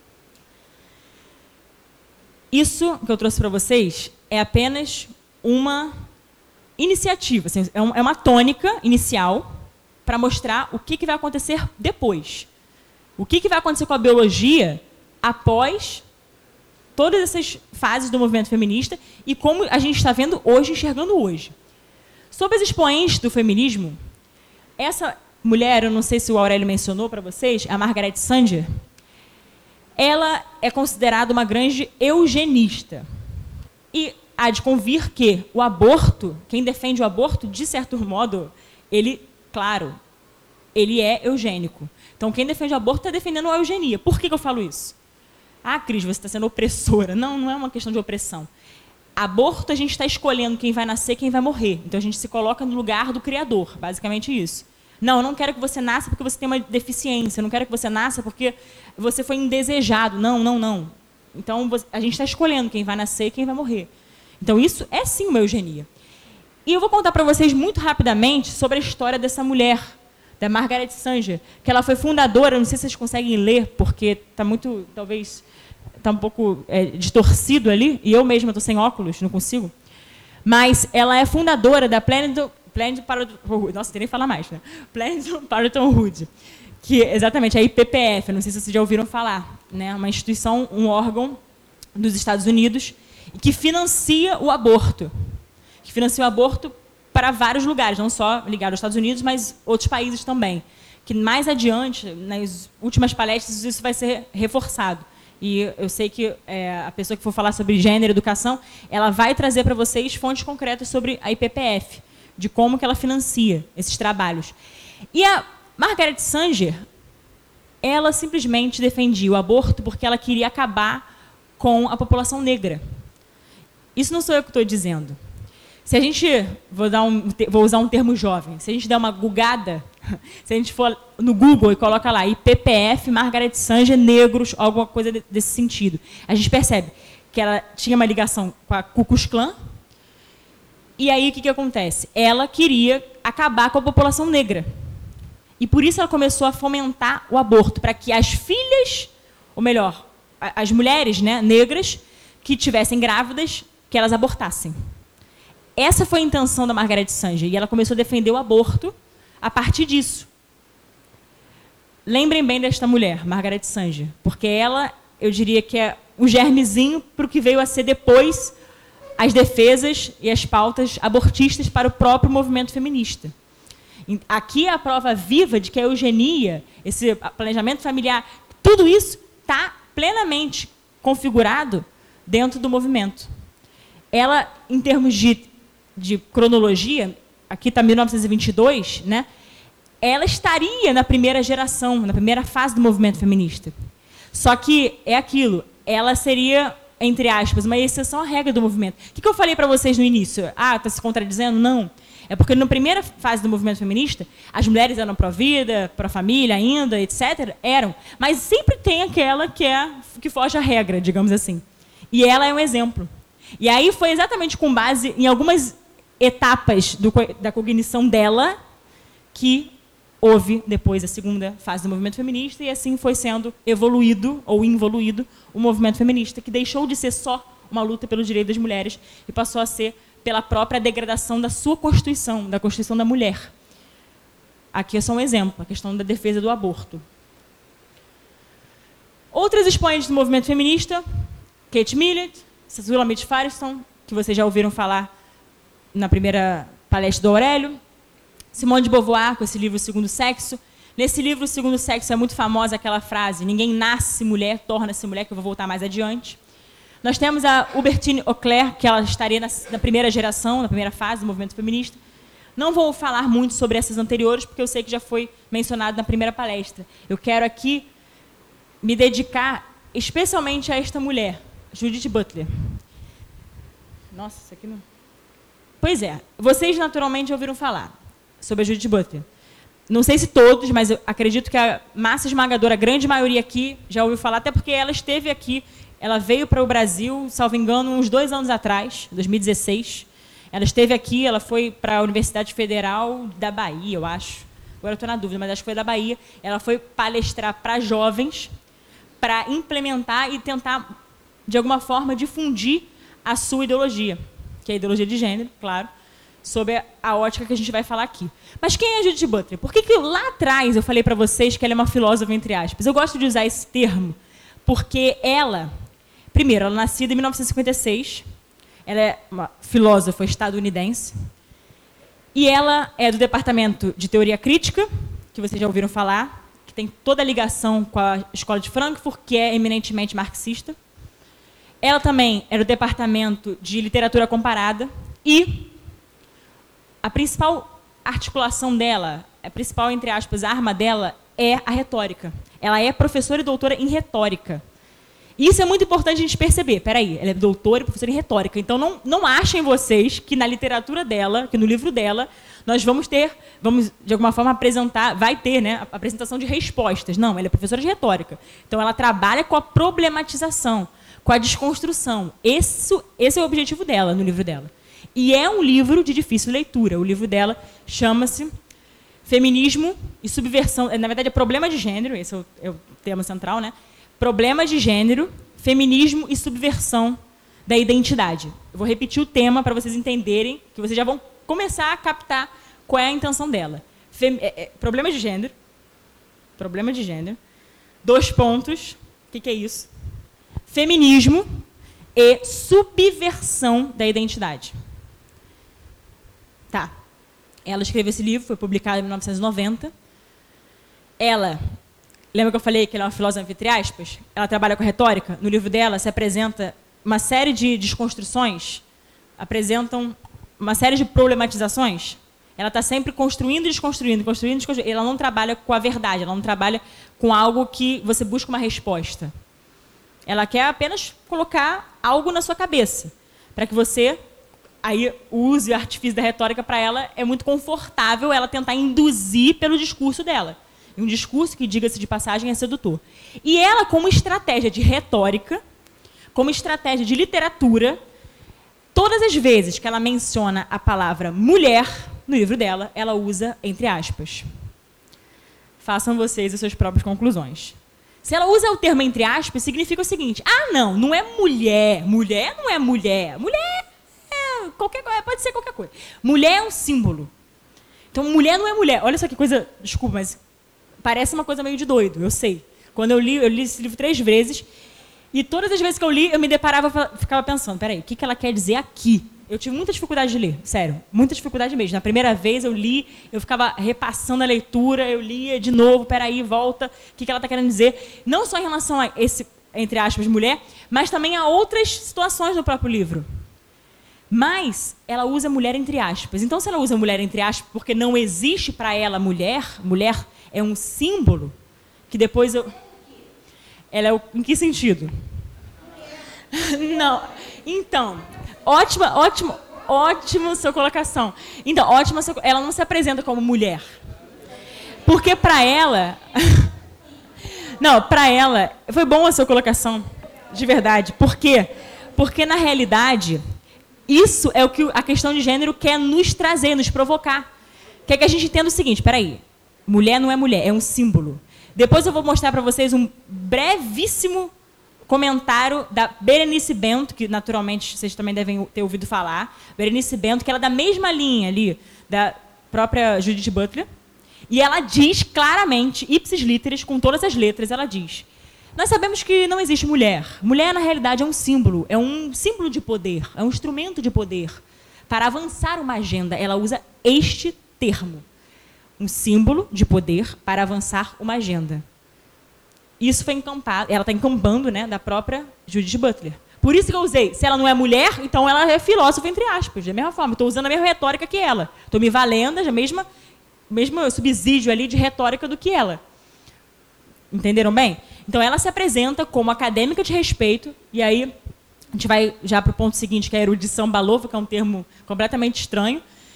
Isso que eu trouxe para vocês é apenas uma iniciativa, assim, é uma tônica inicial para mostrar o que vai acontecer depois. O que vai acontecer com a biologia após todas essas fases do movimento feminista e como a gente está vendo hoje, enxergando hoje. Sobre as expoentes do feminismo, essa mulher, eu não sei se o Aurélio mencionou para vocês, a Margaret Sanger, ela é considerada uma grande eugenista. E há de convir que o aborto, quem defende o aborto, de certo modo, ele, claro, ele é eugênico. Então, quem defende o aborto está defendendo a eugenia. Por que eu falo isso? Ah, Cris, você está sendo opressora. Não, não é uma questão de opressão. Aborto, a gente está escolhendo quem vai nascer, quem vai morrer. Então, a gente se coloca no lugar do Criador, basicamente isso. Não, eu não quero que você nasça porque você tem uma deficiência. Eu não quero que você nasça porque você foi indesejado. Não, não, não. Então, a gente está escolhendo quem vai nascer e quem vai morrer. Então, isso é sim uma eugenia. E eu vou contar para vocês muito rapidamente sobre a história dessa mulher, da Margaret Sanger, que ela foi fundadora, não sei se vocês conseguem ler, porque está muito, talvez, está um pouco distorcido ali, e eu mesma estou sem óculos, não consigo. Mas ela é fundadora da Planned Parenthood, nossa, não tem nem falar mais, né? Planned Parenthood, que exatamente é a IPPF, não sei se vocês já ouviram falar, né? Uma instituição, um órgão dos Estados Unidos, que financia o aborto. Que financia o aborto para vários lugares, não só ligado aos Estados Unidos, mas outros países também. Que mais adiante, nas últimas palestras, isso vai ser reforçado. E eu sei que a pessoa que for falar sobre gênero e educação, ela vai trazer para vocês fontes concretas sobre a IPPF, de como que ela financia esses trabalhos. E a Margaret Sanger, ela simplesmente defendia o aborto porque ela queria acabar com a população negra. Isso não sou eu que estou dizendo. Se a gente, vou usar um termo jovem, se a gente der uma googada, se a gente for no Google e coloca lá IPPF, Margaret Sanger, negros, alguma coisa desse sentido, a gente percebe que ela tinha uma ligação com a Ku Klux Klan, e aí o que acontece? Ela queria acabar com a população negra. E por isso ela começou a fomentar o aborto, para que as filhas, ou melhor, as mulheres, né, negras, que estivessem grávidas, que elas abortassem. Essa foi a intenção da Margaret Sanger, e ela começou a defender o aborto a partir disso. Lembrem bem desta mulher, Margaret Sanger, porque ela, eu diria que é o germezinho para o que veio a ser depois as defesas e as pautas abortistas para o próprio movimento feminista. Aqui é a prova viva de que a eugenia, esse planejamento familiar, tudo isso está plenamente configurado dentro do movimento. Ela, em termos de cronologia, aqui está 1922, né? Ela estaria na primeira geração, na primeira fase do movimento feminista. Só que é aquilo, ela seria, entre aspas, uma exceção à regra do movimento. O que eu falei para vocês no início? Ah, está se contradizendo? Não. É porque na primeira fase do movimento feminista, as mulheres eram pró-vida, pró-família ainda, etc. Eram. Mas sempre tem aquela que foge à regra, digamos assim. E ela é um exemplo. E aí foi exatamente com base em algumas etapas da cognição dela que houve depois a segunda fase do movimento feminista, e assim foi sendo evoluído ou involuído o movimento feminista, que deixou de ser só uma luta pelo direito das mulheres e passou a ser pela própria degradação da sua Constituição, da Constituição da mulher. Aqui é só um exemplo, a questão da defesa do aborto. Outras expoentes do movimento feminista, Kate Millett, Shulamit Firestone, que vocês já ouviram falar na primeira palestra do Aurélio, Simone de Beauvoir, com esse livro O Segundo Sexo. Nesse livro, O Segundo Sexo, é muito famosa aquela frase, ninguém nasce mulher, torna-se mulher, que eu vou voltar mais adiante. Nós temos a Hubertine Auclair, que ela estaria na primeira geração, na primeira fase do movimento feminista. Não vou falar muito sobre essas anteriores, porque eu sei que já foi mencionado na primeira palestra. Eu quero aqui me dedicar especialmente a esta mulher, Judith Butler. Nossa, isso aqui não... Pois é, vocês naturalmente ouviram falar sobre a Judith Butler. Não sei se todos, mas eu acredito que a massa esmagadora, a grande maioria aqui, já ouviu falar, até porque ela esteve aqui, ela veio para o Brasil, salvo engano, uns 2 anos atrás, 2016. Ela esteve aqui, ela foi para a Universidade Federal da Bahia, eu acho. Agora eu estou na dúvida, mas acho que foi da Bahia. Ela foi palestrar para jovens, para implementar e tentar, de alguma forma, difundir a sua ideologia, que é a ideologia de gênero, claro, sob a ótica que a gente vai falar aqui. Mas quem é a Judith Butler? Por que lá atrás eu falei para vocês que ela é uma filósofa, entre aspas? Eu gosto de usar esse termo porque ela, primeiro, ela é nascida em 1956, ela é uma filósofa estadunidense, e ela é do departamento de teoria crítica, que vocês já ouviram falar, que tem toda a ligação com a Escola de Frankfurt, que é eminentemente marxista. Ela também é do departamento de literatura comparada, e a principal articulação dela, a principal, entre aspas, arma dela é a retórica. Ela é professora e doutora em retórica. Isso é muito importante a gente perceber. Peraí, ela é doutora e professora em retórica. Então, não achem vocês que na literatura dela, que no livro dela, nós vamos, de alguma forma, apresentar, vai ter, né, a apresentação de respostas. Não, ela é professora de retórica. Então, ela trabalha com a problematização, com a desconstrução. Esse é o objetivo dela, no livro dela. E é um livro de difícil leitura. O livro dela chama-se Feminismo e Subversão. Na verdade, é Problema de Gênero, esse é o tema central, né? Problema de Gênero, Feminismo e Subversão da Identidade. Eu vou repetir o tema para vocês entenderem, que vocês já vão começar a captar qual é a intenção dela. Problema de Gênero. 2 pontos. O que é isso? Feminismo e subversão da identidade. Tá. Ela escreveu esse livro, foi publicado em 1990. Ela, lembra que eu falei que ela é uma filósofa, entre aspas? Ela trabalha com retórica. No livro dela se apresenta uma série de desconstruções, apresentam uma série de problematizações. Ela está sempre construindo e desconstruindo, construindo e desconstruindo. Ela não trabalha com a verdade, ela não trabalha com algo que você busca uma resposta. Ela quer apenas colocar algo na sua cabeça, para que você... Aí o uso e o artifício da retórica para ela é muito confortável ela tentar induzir pelo discurso dela. Um discurso que, diga-se de passagem, é sedutor. E ela, como estratégia de retórica, como estratégia de literatura, todas as vezes que ela menciona a palavra mulher no livro dela, ela usa entre aspas. Façam vocês as suas próprias conclusões. Se ela usa o termo entre aspas, significa o seguinte: ah, não é mulher. Mulher não é mulher. Mulher qualquer coisa, pode ser qualquer coisa. Mulher é um símbolo. Então, mulher não é mulher. Olha só que coisa, desculpa, mas parece uma coisa meio de doido, eu sei. Quando eu li esse livro 3 vezes, e todas as vezes que eu li, eu me deparava, ficava pensando, peraí, o que ela quer dizer aqui? Eu tive muita dificuldade de ler, sério, muita dificuldade mesmo. Na primeira vez eu li, eu ficava repassando a leitura, eu lia de novo, peraí, volta, o que ela está querendo dizer? Não só em relação a esse, entre aspas, mulher, mas também a outras situações do próprio livro. Mas ela usa mulher entre aspas. Então, se ela usa mulher entre aspas porque não existe para ela mulher é um símbolo, que depois eu... Ela é em que sentido? Não. Então, ótima sua colocação. Então, ela não se apresenta como mulher. Porque para ela... Não, para ela... Foi boa a sua colocação, de verdade. Por quê? Porque, na realidade, isso é o que a questão de gênero quer nos trazer, nos provocar. Quer que a gente entenda o seguinte, peraí, mulher não é mulher, é um símbolo. Depois eu vou mostrar para vocês um brevíssimo comentário da Berenice Bento, que naturalmente vocês também devem ter ouvido falar. Berenice Bento, que ela é da mesma linha ali, da própria Judith Butler. E ela diz claramente, ipsis literis, com todas as letras, ela diz: nós sabemos que não existe mulher. Mulher, na realidade, é um símbolo de poder, é um instrumento de poder. Para avançar uma agenda, ela usa este termo. Um símbolo de poder para avançar uma agenda. Isso foi encampado, ela está encampando, né, da própria Judith Butler. Por isso que eu usei, se ela não é mulher, então ela é filósofa, entre aspas, da mesma forma. Estou usando a mesma retórica que ela. Estou me valendo da mesmo subsídio ali de retórica do que ela. Entenderam bem? Então, ela se apresenta como acadêmica de respeito, e aí a gente vai já para o ponto seguinte, que é a erudição balufa, que é um termo completamente estranho,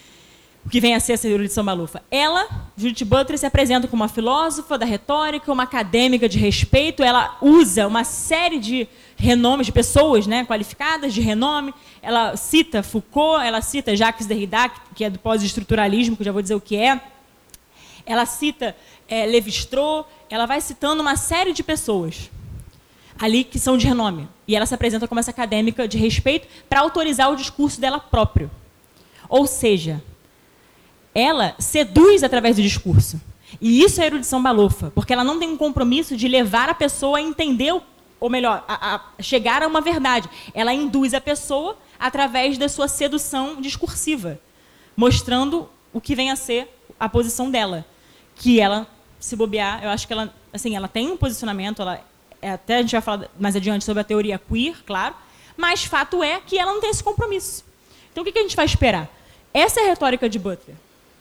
o que vem a ser essa erudição balufa. Ela, Judith Butler, se apresenta como uma filósofa da retórica, uma acadêmica de respeito, ela usa uma série de renomes, de pessoas, né, qualificadas, de renome, ela cita Foucault, ela cita Jacques Derrida, que é do pós-estruturalismo, que eu já vou dizer o que é, ela cita Lévi-Strauss, ela vai citando uma série de pessoas ali que são de renome. E ela se apresenta como essa acadêmica de respeito para autorizar o discurso dela próprio. Ou seja, ela seduz através do discurso. E isso é erudição balufa, porque ela não tem um compromisso de levar a pessoa a entender, ou melhor, a chegar a uma verdade. Ela induz a pessoa através da sua sedução discursiva, mostrando o que vem a ser a posição dela. Que ela, se bobear, eu acho que ela, assim, ela tem um posicionamento, até a gente vai falar mais adiante sobre a teoria queer, claro, mas fato é que ela não tem esse compromisso. Então, o que a gente vai esperar? Essa é a retórica de Butler.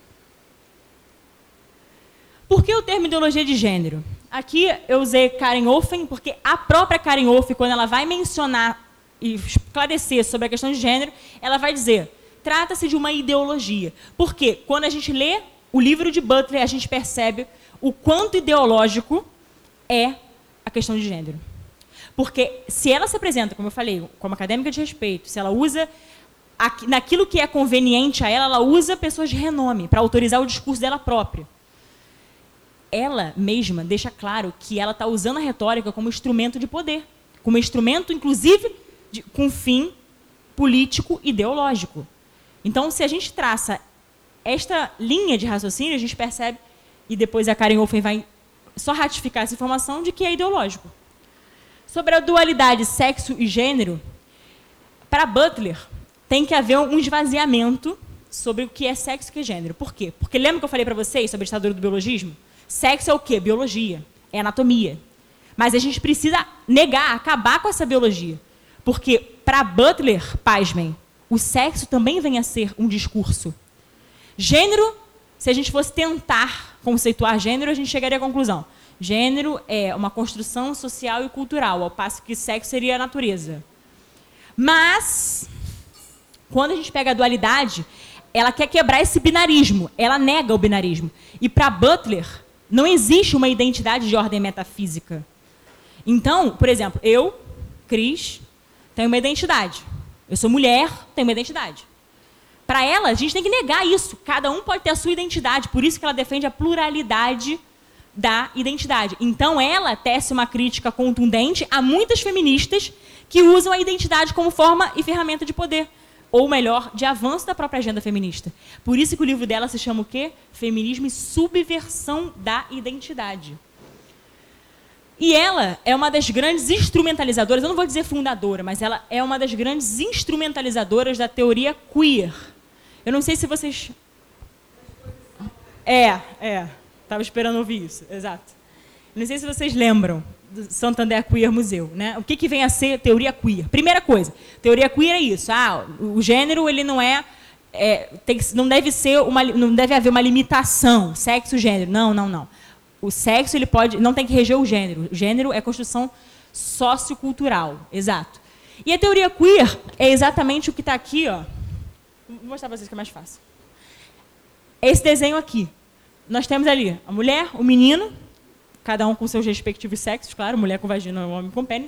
Por que o termo ideologia de gênero? Aqui eu usei Karen Offen, porque a própria Karen Offen, quando ela vai mencionar e esclarecer sobre a questão de gênero, ela vai dizer, trata-se de uma ideologia. Porque quando a gente lê o livro de Butler, a gente percebe o quanto ideológico é a questão de gênero. Porque se ela se apresenta, como eu falei, como acadêmica de respeito, se ela usa naquilo que é conveniente a ela usa pessoas de renome para autorizar o discurso dela própria. Ela mesma deixa claro que ela está usando a retórica como instrumento de poder, como instrumento, inclusive, com fim político ideológico. Então, se a gente traça esta linha de raciocínio, a gente percebe, e depois a Karen Offen vai só ratificar essa informação, de que é ideológico. Sobre a dualidade sexo e gênero, para Butler, tem que haver um esvaziamento sobre o que é sexo e o que é gênero. Por quê? Porque lembra que eu falei para vocês sobre a ditadura do biologismo? Sexo é o quê? Biologia. É anatomia. Mas a gente precisa negar, acabar com essa biologia. Porque, para Butler, pasmem, o sexo também vem a ser um discurso. Gênero, se a gente fosse tentar conceituar gênero, a gente chegaria à conclusão. Gênero é uma construção social e cultural, ao passo que sexo seria a natureza. Mas, quando a gente pega a dualidade, ela quer quebrar esse binarismo, ela nega o binarismo. E para Butler, não existe uma identidade de ordem metafísica. Então, por exemplo, eu, Cris, tenho uma identidade. Eu sou mulher, tenho uma identidade. Para ela, a gente tem que negar isso. Cada um pode ter a sua identidade, por isso que ela defende a pluralidade da identidade. Então, ela tece uma crítica contundente a muitas feministas que usam a identidade como forma e ferramenta de poder. Ou melhor, de avanço da própria agenda feminista. Por isso que o livro dela se chama o quê? Feminismo e subversão da identidade. E ela é uma das grandes instrumentalizadoras, eu não vou dizer fundadora, mas ela é uma das grandes instrumentalizadoras da teoria queer. Eu não sei se vocês... Estava esperando ouvir isso, exato. Eu não sei se vocês lembram do Santander Queer Museu, né? O que vem a ser teoria queer? Primeira coisa, teoria queer é isso. O gênero ele não não deve haver uma limitação, sexo, gênero. Não. O sexo ele não tem que reger o gênero. O gênero é construção sociocultural, exato. E a teoria queer é exatamente o que está aqui, ó. Vou mostrar para vocês que é mais fácil. Esse desenho aqui. Nós temos ali a mulher, o menino, cada um com seus respectivos sexos, claro, mulher com vagina, homem com pênis.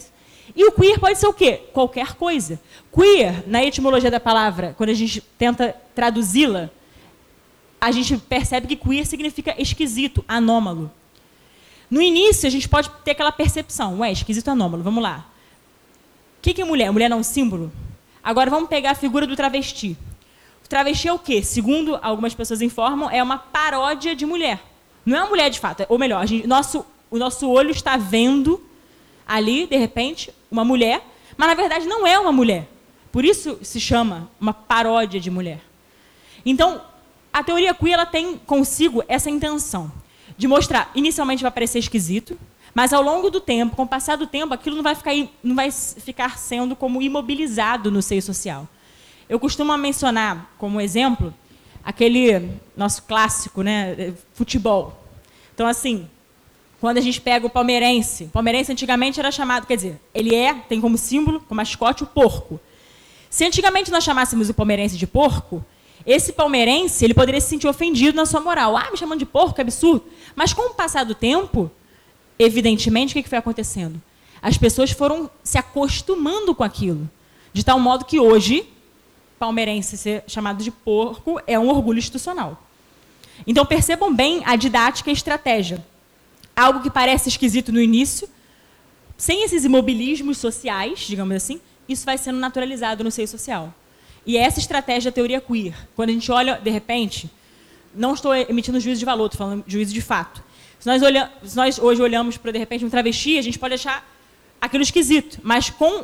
E o queer pode ser o quê? Qualquer coisa. Queer, na etimologia da palavra, quando a gente tenta traduzi-la, a gente percebe que queer significa esquisito, anômalo. No início, a gente pode ter aquela percepção, esquisito, anômalo, vamos lá. O que é mulher? Mulher não é um símbolo? Agora vamos pegar a figura do travesti. O travesti é o quê? Segundo algumas pessoas informam, é uma paródia de mulher. Não é uma mulher de fato, ou melhor, o nosso olho está vendo ali, de repente, uma mulher, mas na verdade não é uma mulher. Por isso se chama uma paródia de mulher. Então, a teoria queer ela tem consigo essa intenção de mostrar, inicialmente vai parecer esquisito, mas ao longo do tempo, com o passar do tempo, aquilo não vai ficar sendo como imobilizado no seio social. Eu costumo mencionar como exemplo aquele nosso clássico, né, futebol. Então, assim, quando a gente pega o palmeirense antigamente era chamado, quer dizer, tem como símbolo, como mascote, o porco. Se antigamente nós chamássemos o palmeirense de porco, esse palmeirense ele poderia se sentir ofendido na sua moral. Me chamando de porco, que absurdo. Mas com o passar do tempo, evidentemente, o que foi acontecendo? As pessoas foram se acostumando com aquilo. De tal modo que hoje, palmeirense ser chamado de porco é um orgulho institucional. Então, percebam bem a didática e a estratégia. Algo que parece esquisito no início, sem esses imobilismos sociais, digamos assim, isso vai sendo naturalizado no seio social. E essa estratégia da teoria queer. Quando a gente olha, de repente, não estou emitindo juízo de valor, estou falando juízo de fato. Se nós hoje olhamos para, de repente, um travesti, a gente pode achar aquilo esquisito, mas com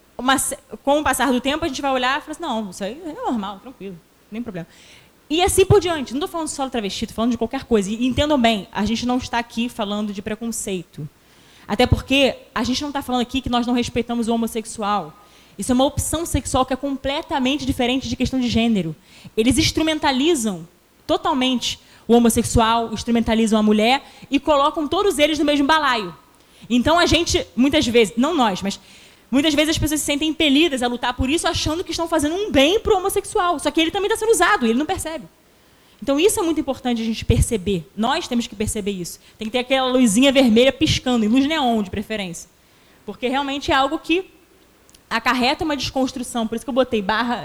o passar do tempo, a gente vai olhar e falar assim, não, isso aí é normal, tranquilo, nem problema. E assim por diante. Não estou falando só de travesti, estou falando de qualquer coisa. E entendam bem, a gente não está aqui falando de preconceito. Até porque a gente não está falando aqui que nós não respeitamos o homossexual. Isso é uma opção sexual que é completamente diferente de questão de gênero. Eles instrumentalizam totalmente o homossexual, instrumentalizam a mulher e colocam todos eles no mesmo balaio. Então a gente, muitas vezes, não nós, mas muitas vezes as pessoas se sentem impelidas a lutar por isso, achando que estão fazendo um bem para o homossexual. Só que ele também está sendo usado, e ele não percebe. Então isso é muito importante a gente perceber. Nós temos que perceber isso. Tem que ter aquela luzinha vermelha piscando, em luz neon de preferência. Porque realmente é algo que acarreta uma desconstrução, por isso que eu botei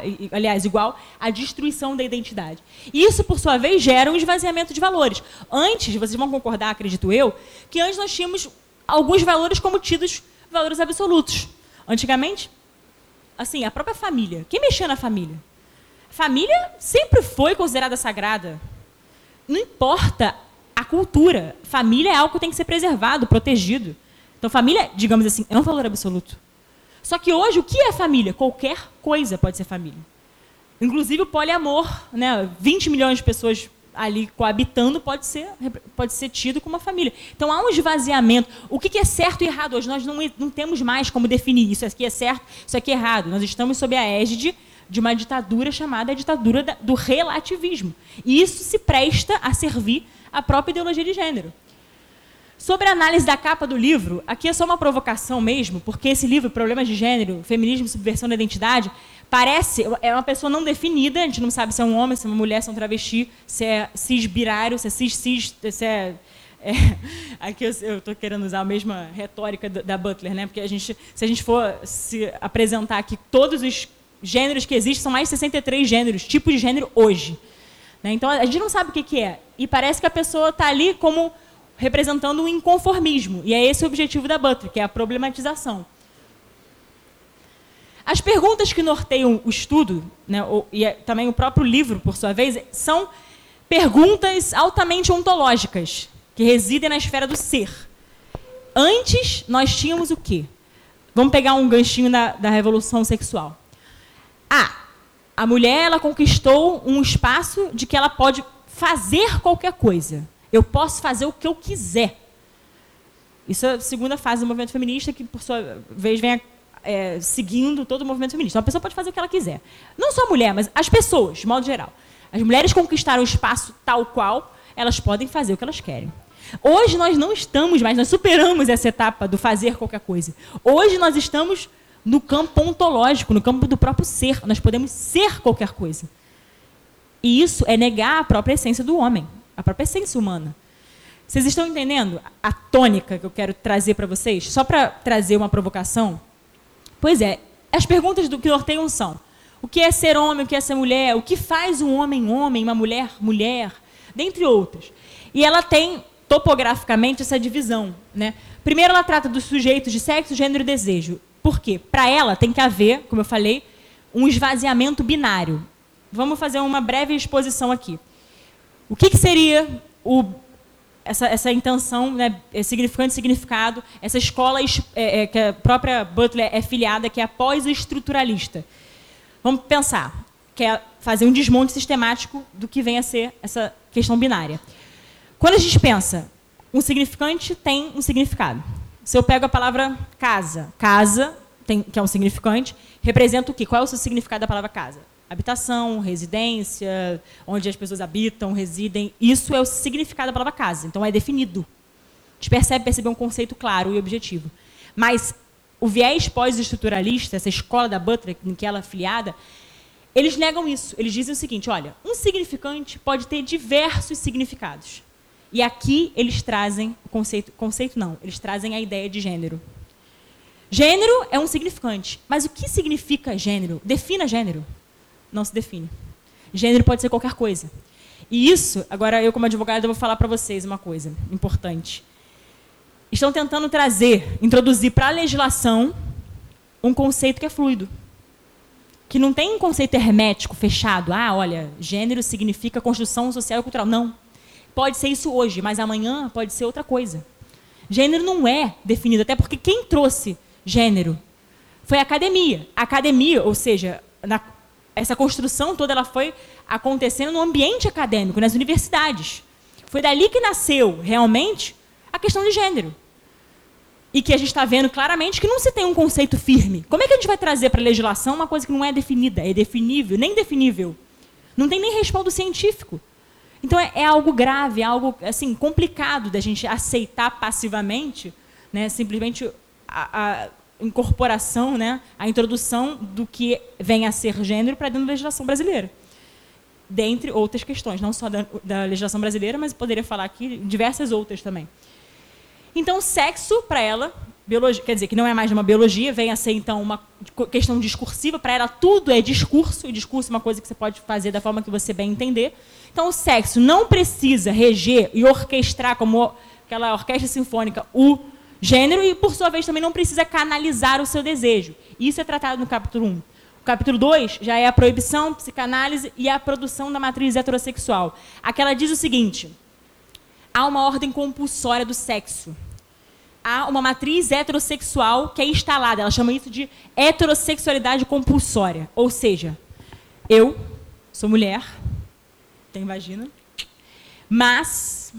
igual a destruição da identidade. E isso, por sua vez, gera um esvaziamento de valores. Antes, vocês vão concordar, acredito eu, que antes nós tínhamos alguns valores como tidos valores absolutos. Antigamente, assim, a própria família. Quem mexia na família? A família sempre foi considerada sagrada. Não importa a cultura. Família é algo que tem que ser preservado, protegido. Então, família, digamos assim, é um valor absoluto. Só que hoje, o que é família? Qualquer coisa pode ser família. Inclusive o poliamor, né? 20 milhões de pessoas ali coabitando pode ser tido como uma família. Então há um esvaziamento. O que é certo e errado hoje? Nós não temos mais como definir isso aqui é certo, isso aqui é errado. Nós estamos sob a égide de uma ditadura chamada ditadura do relativismo. E isso se presta a servir à própria ideologia de gênero. Sobre a análise da capa do livro, aqui é só uma provocação mesmo, porque esse livro, Problemas de Gênero, Feminismo e Subversão da Identidade, é uma pessoa não definida, a gente não sabe se é um homem, se é uma mulher, se é um travesti, se é cis-binário, se é cis, se é... Aqui eu estou querendo usar a mesma retórica da Butler, né? Porque se a gente for se apresentar aqui todos os gêneros que existem, são mais de 63 gêneros, tipos de gênero hoje. Né? Então, a gente não sabe o que é. E parece que a pessoa está ali como representando um inconformismo. E é esse o objetivo da Butler, que é a problematização. As perguntas que norteiam o estudo, né, e também o próprio livro, por sua vez, são perguntas altamente ontológicas, que residem na esfera do ser. Antes, nós tínhamos o quê? Vamos pegar um ganchinho da revolução sexual. A mulher ela conquistou um espaço de que ela pode fazer qualquer coisa. Eu posso fazer o que eu quiser. Isso é a segunda fase do movimento feminista, que, por sua vez, vem seguindo todo o movimento feminista. Então, a pessoa pode fazer o que ela quiser. Não só a mulher, mas as pessoas, de modo geral. As mulheres conquistaram o espaço tal qual, elas podem fazer o que elas querem. Hoje, nós não estamos mais, nós superamos essa etapa do fazer qualquer coisa. Hoje, nós estamos no campo ontológico, no campo do próprio ser. Nós podemos ser qualquer coisa. E isso é negar a própria essência do homem. A própria essência humana. Vocês estão entendendo a tônica que eu quero trazer para vocês? Só para trazer uma provocação, Pois é, as perguntas que norteiam são: o que é ser homem, o que é ser mulher, o que faz um homem homem, uma mulher mulher, dentre outras. E ela tem, topograficamente, essa divisão, né? Primeiro, ela trata dos sujeitos de sexo, gênero e desejo. Por quê? Para ela, tem que haver, como eu falei, um esvaziamento binário. Vamos fazer uma breve exposição aqui. O que seria essa intenção, né, significante significado, essa escola que a própria Butler é filiada, que é a pós-estruturalista? Vamos pensar, que é fazer um desmonte sistemático do que vem a ser essa questão binária. Quando a gente pensa, um significante tem um significado. Se eu pego a palavra casa, casa, que é um significante, representa o quê? Qual é o seu significado da palavra casa? Habitação, residência, onde as pessoas habitam, residem. Isso é o significado da palavra casa. Então, é definido. A gente percebe um conceito claro e objetivo. Mas o viés pós-estruturalista, essa escola da Butler, em que ela é afiliada, eles negam isso. Eles dizem o seguinte: olha, um significante pode ter diversos significados. E aqui eles trazem o conceito não, eles trazem a ideia de gênero. Gênero é um significante, mas o que significa gênero? Defina gênero. Não se define. Gênero pode ser qualquer coisa. E isso, agora eu como advogada vou falar para vocês uma coisa importante. Estão tentando introduzir para a legislação um conceito que é fluido. Que não tem um conceito hermético, fechado. Ah, olha, gênero significa construção social e cultural. Não. Pode ser isso hoje, mas amanhã pode ser outra coisa. Gênero não é definido, até porque quem trouxe gênero foi a academia. A academia, ou seja, essa construção toda ela foi acontecendo no ambiente acadêmico, nas universidades. Foi dali que nasceu, realmente, a questão de gênero. E que a gente está vendo claramente que não se tem um conceito firme. Como é que a gente vai trazer para a legislação uma coisa que não é definida, é definível, nem definível? Não tem nem respaldo científico. Então, é algo grave, é algo assim, complicado da gente aceitar passivamente, né, simplesmente a incorporação, né, a introdução do que vem a ser gênero para dentro da legislação brasileira. Dentre outras questões, não só da legislação brasileira, mas poderia falar aqui diversas outras também. Então, sexo, para ela, biologia, quer dizer, que não é mais uma biologia, vem a ser, então, uma questão discursiva. Para ela, tudo é discurso, e discurso é uma coisa que você pode fazer da forma que você bem entender. Então, o sexo não precisa reger e orquestrar, como aquela orquestra sinfônica, o gênero, e, por sua vez, também não precisa canalizar o seu desejo. Isso é tratado no capítulo 1. O capítulo 2 já é a proibição, psicanálise e a produção da matriz heterossexual. Aqui ela diz o seguinte: há uma ordem compulsória do sexo. Há uma matriz heterossexual que é instalada. Ela chama isso de heterossexualidade compulsória. Ou seja, eu sou mulher, tenho vagina, mas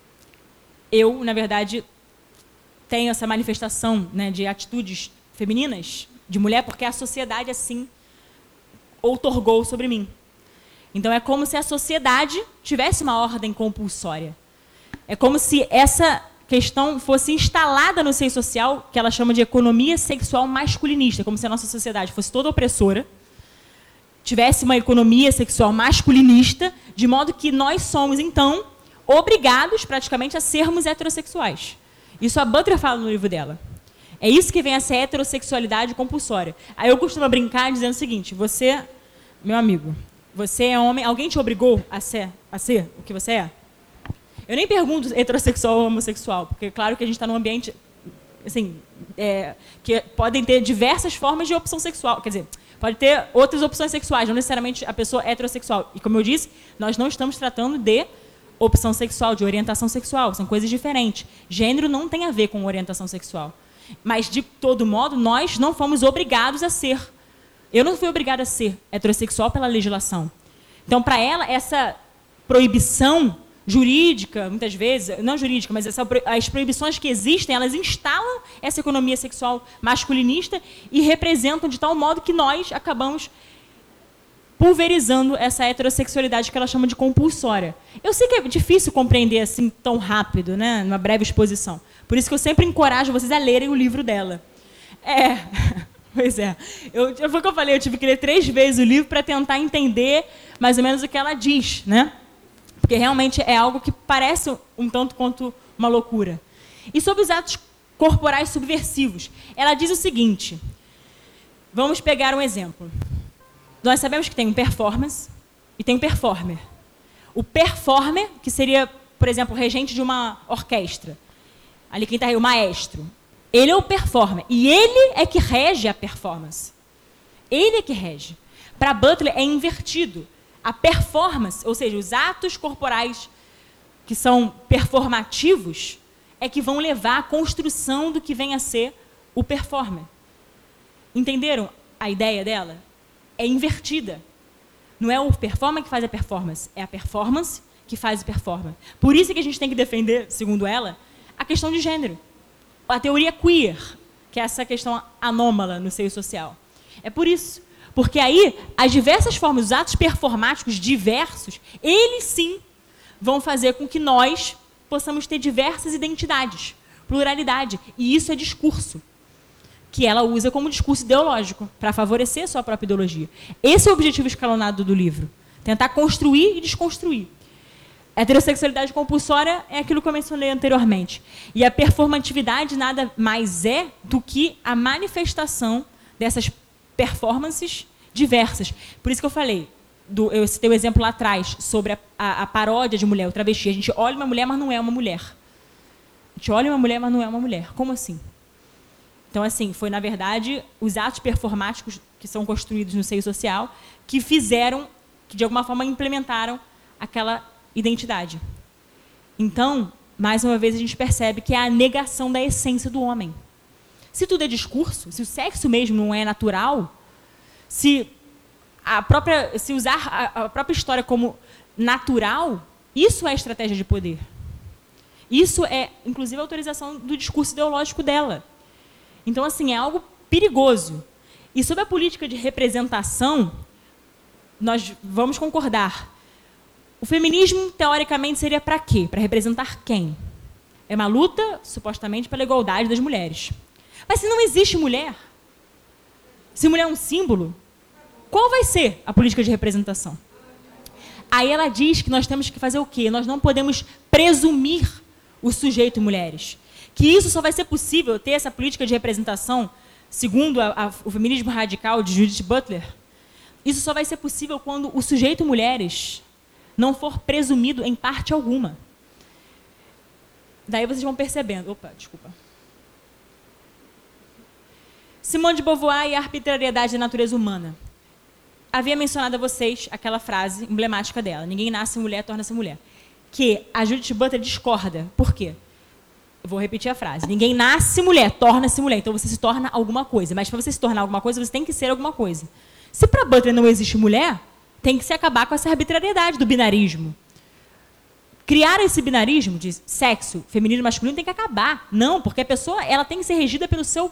eu, na verdade, tenho essa manifestação, né, de atitudes femininas, de mulher, porque a sociedade assim outorgou sobre mim. Então, é como se a sociedade tivesse uma ordem compulsória. É como se essa questão fosse instalada no seio social, que ela chama de economia sexual masculinista, como se a nossa sociedade fosse toda opressora, tivesse uma economia sexual masculinista, de modo que nós somos, então, obrigados, praticamente, a sermos heterossexuais. Isso a Butler fala no livro dela. É isso que vem a ser heterossexualidade compulsória. Aí eu costumo brincar dizendo o seguinte: você, meu amigo, você é homem, alguém te obrigou a ser o que você é? Eu nem pergunto heterossexual ou homossexual, porque claro que a gente está num ambiente assim, que podem ter diversas formas de opção sexual. Quer dizer, pode ter outras opções sexuais, não necessariamente a pessoa heterossexual. E como eu disse, nós não estamos tratando de opção sexual, de orientação sexual, são coisas diferentes. Gênero não tem a ver com orientação sexual. Mas, de todo modo, nós não fomos obrigados a ser. Eu não fui obrigada a ser heterossexual pela legislação. Então, para ela, essa proibição jurídica, muitas vezes, não jurídica, mas as proibições que existem, elas instalam essa economia sexual masculinista e representam de tal modo que nós acabamos pulverizando essa heterossexualidade que ela chama de compulsória. Eu sei que é difícil compreender assim tão rápido, né, numa breve exposição. Por isso que eu sempre encorajo vocês a lerem o livro dela. Pois é. Foi o que eu falei, eu tive que ler 3 vezes o livro para tentar entender mais ou menos o que ela diz, né? Porque realmente é algo que parece um tanto quanto uma loucura. E sobre os atos corporais subversivos, ela diz o seguinte: Vamos pegar um exemplo. Nós sabemos que tem um performance e tem um performer. O performer, que seria, por exemplo, o regente de uma orquestra. Ali quem está aí, o maestro. Ele é o performer. E ele é que rege a performance. Ele é que rege. Para Butler é invertido. A performance, ou seja, os atos corporais que são performativos, é que vão levar à construção do que vem a ser o performer. Entenderam a ideia dela? É invertida. Não é o performer que faz a performance, é a performance que faz o performer. Por isso que a gente tem que defender, segundo ela, a questão de gênero. A teoria queer, que é essa questão anômala no seio social. É por isso. Porque aí, as diversas formas, os atos performáticos diversos, eles sim vão fazer com que nós possamos ter diversas identidades, pluralidade. E isso é discurso, que ela usa como discurso ideológico, para favorecer a sua própria ideologia. Esse é o objetivo escalonado do livro. Tentar construir e desconstruir. A heterossexualidade compulsória é aquilo que eu mencionei anteriormente. E a performatividade nada mais é do que a manifestação dessas performances diversas. Por isso que eu falei, eu citei o exemplo lá atrás, sobre a paródia de mulher, o travesti. A gente olha uma mulher, mas não é uma mulher. A gente olha uma mulher, mas não é uma mulher. Como assim? Então, assim, foi, na verdade, os atos performáticos que são construídos no seio social que fizeram, que de alguma forma implementaram aquela identidade. Então, mais uma vez, a gente percebe que é a negação da essência do homem. Se tudo é discurso, se o sexo mesmo não é natural, se usar a própria história como natural, isso é estratégia de poder. Isso é, inclusive, a autorização do discurso ideológico dela. Então, assim, é algo perigoso. E sobre a política de representação, nós vamos concordar. O feminismo, teoricamente, seria para quê? Para representar quem? É uma luta, supostamente, pela igualdade das mulheres. Mas se não existe mulher, se mulher é um símbolo, qual vai ser a política de representação? Aí ela diz que nós temos que fazer o quê? Nós não podemos presumir o sujeito mulheres. Que isso só vai ser possível, ter essa política de representação, segundo o feminismo radical de Judith Butler, isso só vai ser possível quando o sujeito mulheres não for presumido em parte alguma. Daí vocês vão percebendo. Opa, desculpa. Simone de Beauvoir e a arbitrariedade da natureza humana. Havia mencionado a vocês aquela frase emblemática dela. Ninguém nasce mulher, torna-se mulher. Que a Judith Butler discorda. Por quê? Eu vou repetir a frase. Ninguém nasce mulher, torna-se mulher. Então você se torna alguma coisa. Mas para você se tornar alguma coisa, você tem que ser alguma coisa. Se para Butler não existe mulher, tem que se acabar com essa arbitrariedade do binarismo. Criar esse binarismo de sexo, feminino e masculino, tem que acabar. Não, porque a pessoa ela tem que ser regida pelo seu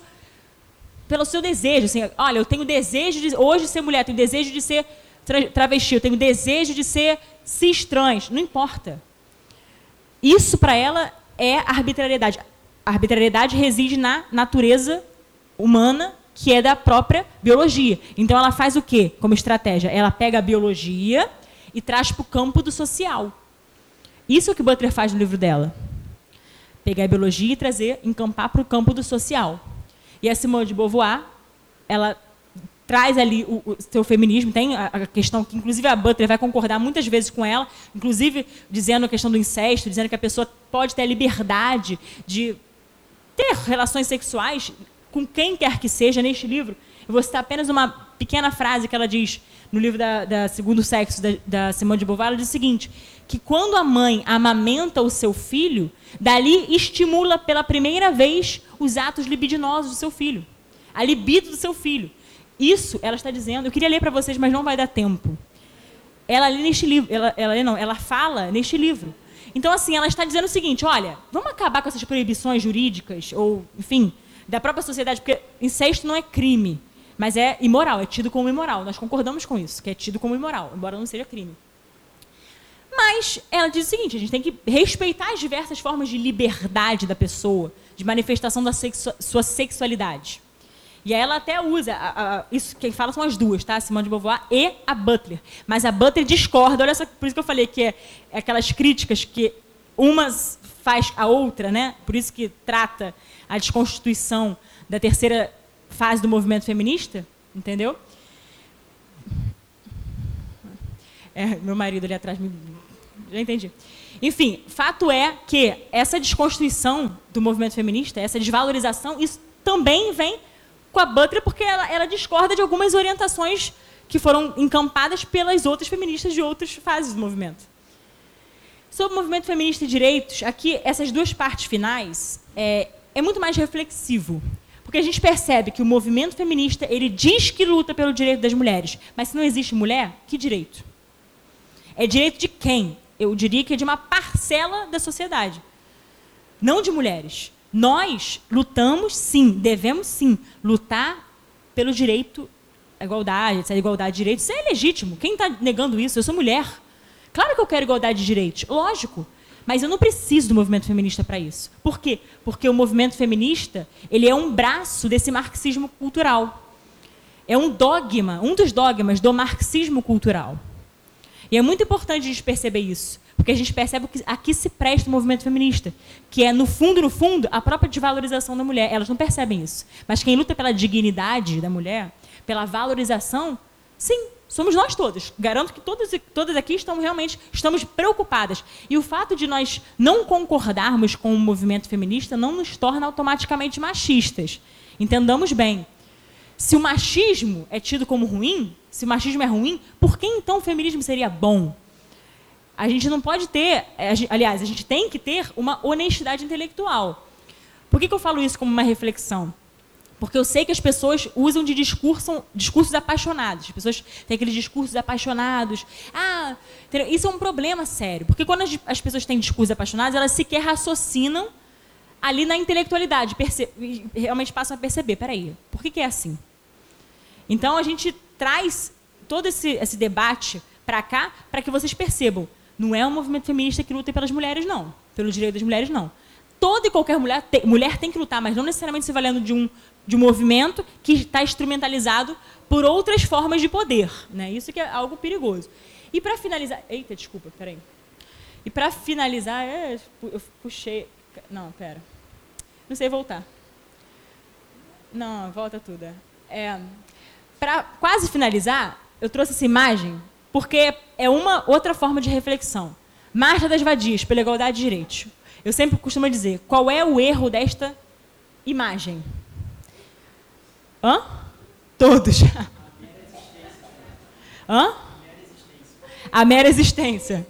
desejo. Assim, olha, eu tenho desejo de hoje ser mulher, tenho desejo de ser travesti, eu tenho desejo de ser cis trans. Não importa. Isso, para ela, é arbitrariedade. A arbitrariedade reside na natureza humana, que é da própria biologia. Então, ela faz o quê como estratégia? Ela pega a biologia e traz para o campo do social. Isso é o que Butler faz no livro dela. Pegar a biologia e encampar para o campo do social. E a Simone de Beauvoir, ela traz ali o seu feminismo, tem a questão que, inclusive, a Butler vai concordar muitas vezes com ela, inclusive dizendo a questão do incesto, dizendo que a pessoa pode ter a liberdade de ter relações sexuais com quem quer que seja neste livro. Eu vou citar apenas uma pequena frase que ela diz no livro da Segundo Sexo, da Simone de Beauvoir. Ela diz o seguinte, que quando a mãe amamenta o seu filho, dali estimula pela primeira vez os atos libidinosos do seu filho. A libido do seu filho. Isso, ela está dizendo, eu queria ler para vocês, mas não vai dar tempo. Ela lê neste livro, ela fala neste livro. Então, assim, ela está dizendo o seguinte, olha, vamos acabar com essas proibições jurídicas, ou, enfim, da própria sociedade, porque incesto não é crime, mas é imoral, é tido como imoral. Nós concordamos com isso, que é tido como imoral, embora não seja crime. Mas ela diz o seguinte, a gente tem que respeitar as diversas formas de liberdade da pessoa, de manifestação da sua sexualidade. E aí ela até usa, isso quem fala são as duas, tá? A Simone de Beauvoir e a Butler. Mas a Butler discorda, olha só, por isso que eu falei que é aquelas críticas que uma faz a outra, né? Por isso que trata a desconstituição da terceira fase do movimento feminista, entendeu? Meu marido ali atrás me... Já entendi. Enfim, fato é que essa desconstrução do movimento feminista, essa desvalorização, isso também vem com a Butler, porque ela discorda de algumas orientações que foram encampadas pelas outras feministas de outras fases do movimento. Sobre o movimento feminista e direitos, aqui, essas duas partes finais, é muito mais reflexivo. Porque a gente percebe que o movimento feminista, ele diz que luta pelo direito das mulheres, mas se não existe mulher, que direito? É direito de quem? Eu diria que é de uma parcela da sociedade, não de mulheres. Nós lutamos, sim, devemos, sim, lutar pelo direito à igualdade, essa igualdade de direitos. Isso é legítimo. Quem está negando isso? Eu sou mulher. Claro que eu quero igualdade de direitos, lógico. Mas eu não preciso do movimento feminista para isso. Por quê? Porque o movimento feminista, ele é um braço desse marxismo cultural. É um dogma, um dos dogmas do marxismo cultural. E é muito importante a gente perceber isso, porque a gente percebe que aqui se presta o movimento feminista, que é, no fundo, a própria desvalorização da mulher. Elas não percebem isso. Mas quem luta pela dignidade da mulher, pela valorização, sim, somos nós todas. Garanto que todas aqui estamos preocupadas. E o fato de nós não concordarmos com o movimento feminista não nos torna automaticamente machistas. Entendamos bem. Se o machismo é tido como ruim, se o machismo é ruim, por que então o feminismo seria bom? A gente não pode ter, aliás, a gente tem que ter uma honestidade intelectual. Por que eu falo isso como uma reflexão? Porque eu sei que as pessoas usam de discursos apaixonados. As pessoas têm aqueles discursos apaixonados. Isso é um problema sério. Porque quando as pessoas têm discursos apaixonados, elas sequer raciocinam ali na intelectualidade. Realmente passam a perceber, peraí, por que é assim? Então, a gente traz todo esse debate para cá, para que vocês percebam. Não é um movimento feminista que luta pelas mulheres, não. Pelo direito das mulheres, não. Toda e qualquer mulher tem que lutar, mas não necessariamente se valendo de um movimento que está instrumentalizado por outras formas de poder, né? Isso que é algo perigoso. E para finalizar... Eita, desculpa, peraí. E para finalizar... Eu puxei... Não, pera. Não sei voltar. Não, volta tudo. Para quase finalizar, eu trouxe essa imagem porque é uma outra forma de reflexão. Marcha das Vadias pela igualdade de direitos. Eu sempre costumo dizer, qual é o erro desta imagem? Todos. A mera existência.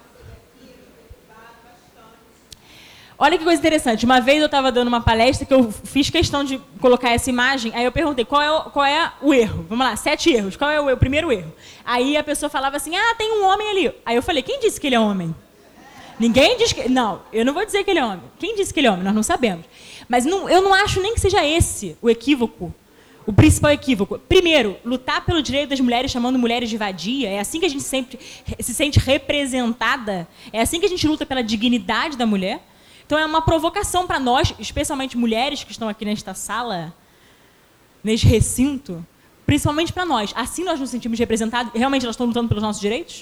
Olha que coisa interessante. Uma vez eu estava dando uma palestra que eu fiz questão de colocar essa imagem, aí eu perguntei qual é o erro. Vamos lá, 7 erros. Qual é o primeiro erro? Aí a pessoa falava assim, tem um homem ali. Aí eu falei, quem disse que ele é homem? Ninguém diz que... Não, eu não vou dizer que ele é homem. Quem disse que ele é homem? Nós não sabemos. Mas eu não acho nem que seja esse o equívoco, o principal equívoco. Primeiro, lutar pelo direito das mulheres chamando mulheres de vadia. É assim que a gente sempre se sente representada. É assim que a gente luta pela dignidade da mulher. Então, é uma provocação para nós, especialmente mulheres que estão aqui nesta sala, neste recinto, principalmente para nós. Assim nós nos sentimos representados. Realmente elas estão lutando pelos nossos direitos?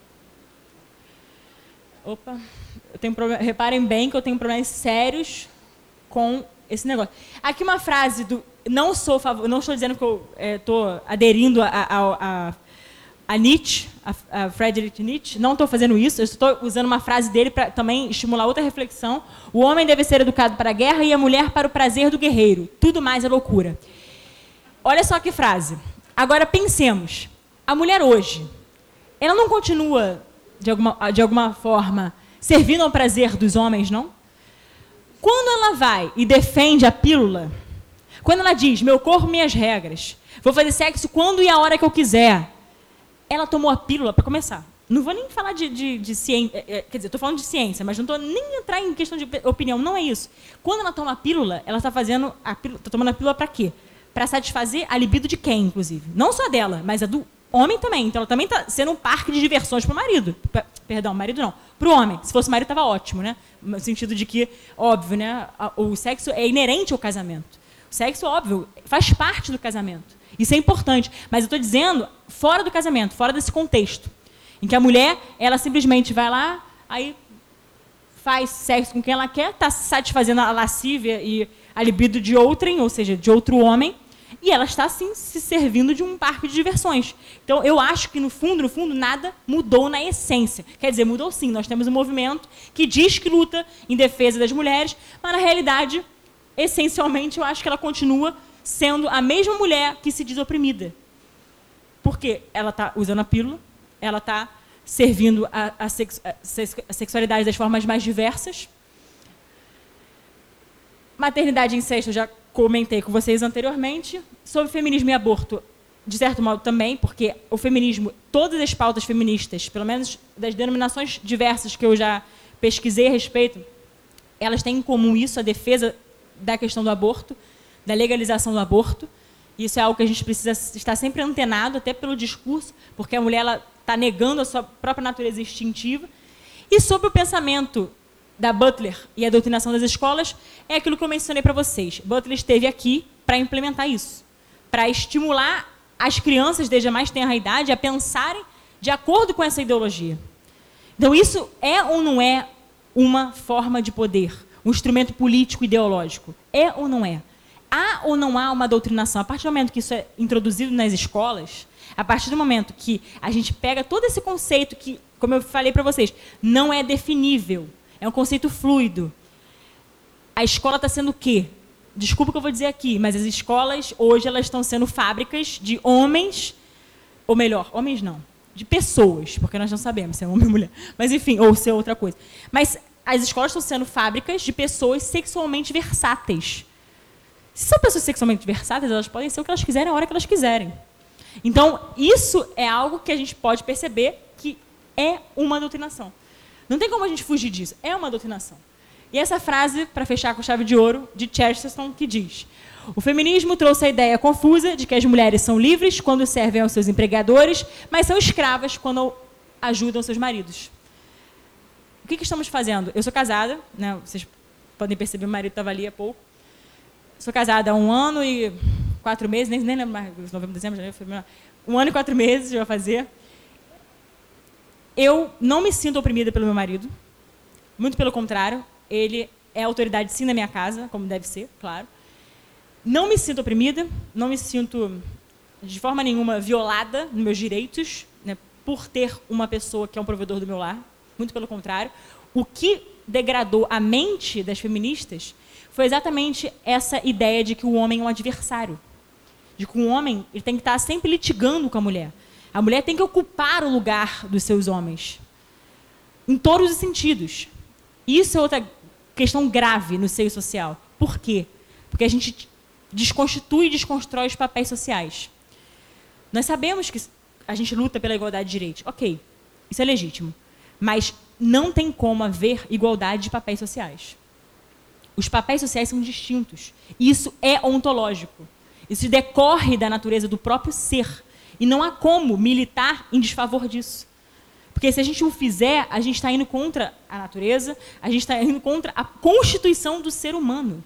Opa, eu tenho reparem bem que eu tenho problemas sérios com esse negócio. Aqui uma frase do... Não estou dizendo que eu estou aderindo a Nietzsche, a Friedrich Nietzsche, não estou fazendo isso, eu estou usando uma frase dele para também estimular outra reflexão. O homem deve ser educado para a guerra e a mulher para o prazer do guerreiro. Tudo mais é loucura. Olha só que frase. Agora pensemos. A mulher hoje, ela não continua, de alguma forma, servindo ao prazer dos homens, não? Quando ela vai e defende a pílula, quando ela diz, meu corpo, minhas regras, vou fazer sexo quando e a hora que eu quiser, ela tomou a pílula para começar. Não vou nem falar de ciência, quer dizer, estou falando de ciência, mas não estou nem entrar em questão de opinião, não é isso. Quando ela toma a pílula, ela está tomando a pílula para quê? Para satisfazer a libido de quem, inclusive? Não só dela, mas a do homem também. Então, ela também está sendo um parque de diversões para o marido. Perdão, marido não. Para o homem. Se fosse marido, estava ótimo, né? No sentido de que, óbvio, né? O sexo é inerente ao casamento. O sexo, óbvio, faz parte do casamento. Isso é importante. Mas eu estou dizendo fora do casamento, fora desse contexto. Em que a mulher, ela simplesmente vai lá, aí faz sexo com quem ela quer, está satisfazendo a lascívia e a libido de outrem, ou seja, de outro homem. E ela está, sim, se servindo de um parque de diversões. Então, eu acho que, no fundo, nada mudou na essência. Quer dizer, mudou sim. Nós temos um movimento que diz que luta em defesa das mulheres, mas, na realidade, essencialmente, eu acho que ela continua sendo a mesma mulher que se diz oprimida. Porque ela está usando a pílula, ela está servindo a sexualidade das formas mais diversas. Maternidade e incesto, eu já comentei com vocês anteriormente. Sobre feminismo e aborto, de certo modo também, porque o feminismo, todas as pautas feministas, pelo menos das denominações diversas que eu já pesquisei a respeito, elas têm em comum isso, a defesa da questão do aborto, da legalização do aborto. Isso é algo que a gente precisa estar sempre antenado, até pelo discurso, porque a mulher está negando a sua própria natureza instintiva. E sobre o pensamento da Butler e a doutrinação das escolas, é aquilo que eu mencionei para vocês. Butler esteve aqui para implementar isso, para estimular as crianças, desde a mais tenra idade, a pensarem de acordo com essa ideologia. Então, isso é ou não é uma forma de poder, um instrumento político ideológico? É ou não é? Há ou não há uma doutrinação? A partir do momento que isso é introduzido nas escolas, a partir do momento que a gente pega todo esse conceito que, como eu falei para vocês, não é definível, é um conceito fluido. A escola está sendo o quê? Desculpa o que eu vou dizer aqui, mas as escolas, hoje, elas estão sendo fábricas de homens, ou melhor, homens não, de pessoas, porque nós não sabemos se é homem ou mulher, mas enfim, ou se é outra coisa. Mas as escolas estão sendo fábricas de pessoas sexualmente versáteis. Se são pessoas sexualmente versáteis, elas podem ser o que elas quiserem, a hora que elas quiserem. Então, isso é algo que a gente pode perceber que é uma doutrinação. Não tem como a gente fugir disso. É uma doutrinação. E essa frase, para fechar com chave de ouro, de Chesterton, que diz: o feminismo trouxe a ideia confusa de que as mulheres são livres quando servem aos seus empregadores, mas são escravas quando ajudam seus maridos. O que estamos fazendo? Eu sou casada, né? Vocês podem perceber, meu marido estava ali há pouco. Sou casada há 1 ano e 4 meses, nem lembro mais, novembro, dezembro, janeiro, fevereiro, 1 ano e 4 meses já vai fazer. Eu não me sinto oprimida pelo meu marido, muito pelo contrário, ele é autoridade sim na minha casa, como deve ser, claro. Não me sinto oprimida, não me sinto de forma nenhuma violada nos meus direitos, né, por ter uma pessoa que é um provedor do meu lar, muito pelo contrário. O que degradou a mente das feministas foi exatamente essa ideia de que o homem é um adversário, de que o homem ele tem que estar sempre litigando com a mulher. A mulher tem que ocupar o lugar dos seus homens, em todos os sentidos. Isso é outra questão grave no seio social. Por quê? Porque a gente desconstitui e desconstrói os papéis sociais. Nós sabemos que a gente luta pela igualdade de direitos. Ok, isso é legítimo. Mas não tem como haver igualdade de papéis sociais. Os papéis sociais são distintos. E isso é ontológico. Isso decorre da natureza do próprio ser. E não há como militar em desfavor disso. Porque se a gente o fizer, a gente está indo contra a natureza, a gente está indo contra a constituição do ser humano.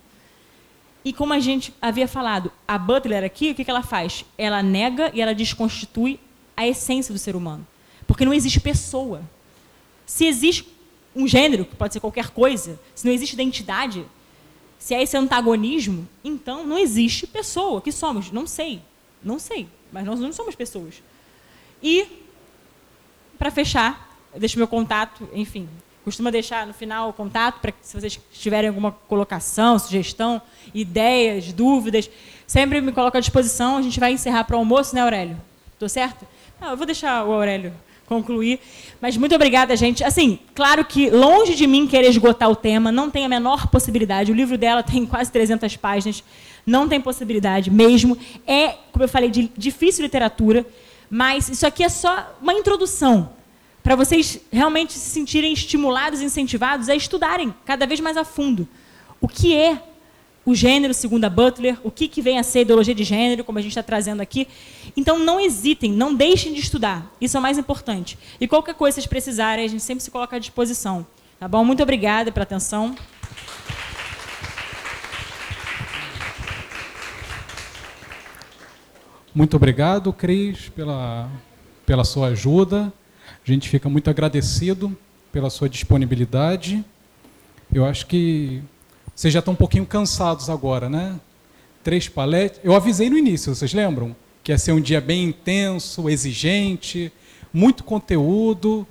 E como a gente havia falado, a Butler aqui, o que ela faz? Ela nega e ela desconstitui a essência do ser humano. Porque não existe pessoa. Se existe um gênero, que pode ser qualquer coisa, se não existe identidade, se é esse antagonismo, então não existe pessoa. O que somos? Não sei. Não sei. Mas nós não somos pessoas. E, para fechar, eu deixo meu contato, enfim, costumo deixar no final o contato, para que se vocês tiverem alguma colocação, sugestão, ideias, dúvidas, sempre me coloco à disposição. A gente vai encerrar para o almoço, né, Aurélio? Estou certo? Não, eu vou deixar o Aurélio concluir. Mas muito obrigada, gente. Assim, claro que longe de mim querer esgotar o tema, não tem a menor possibilidade. O livro dela tem quase 300 páginas. Não tem possibilidade mesmo. É, como eu falei, de difícil literatura, mas isso aqui é só uma introdução para vocês realmente se sentirem estimulados e incentivados a estudarem cada vez mais a fundo o que é o gênero, segundo a Butler, o que vem a ser a ideologia de gênero, como a gente está trazendo aqui. Então, não hesitem, não deixem de estudar. Isso é o mais importante. E qualquer coisa que vocês precisarem, a gente sempre se coloca à disposição. Tá bom? Muito obrigada pela atenção. Muito obrigado, Cris, pela sua ajuda. A gente fica muito agradecido pela sua disponibilidade. Eu acho que vocês já estão um pouquinho cansados agora, né? 3 palestras. Eu avisei no início, vocês lembram? Que ia ser um dia bem intenso, exigente, muito conteúdo.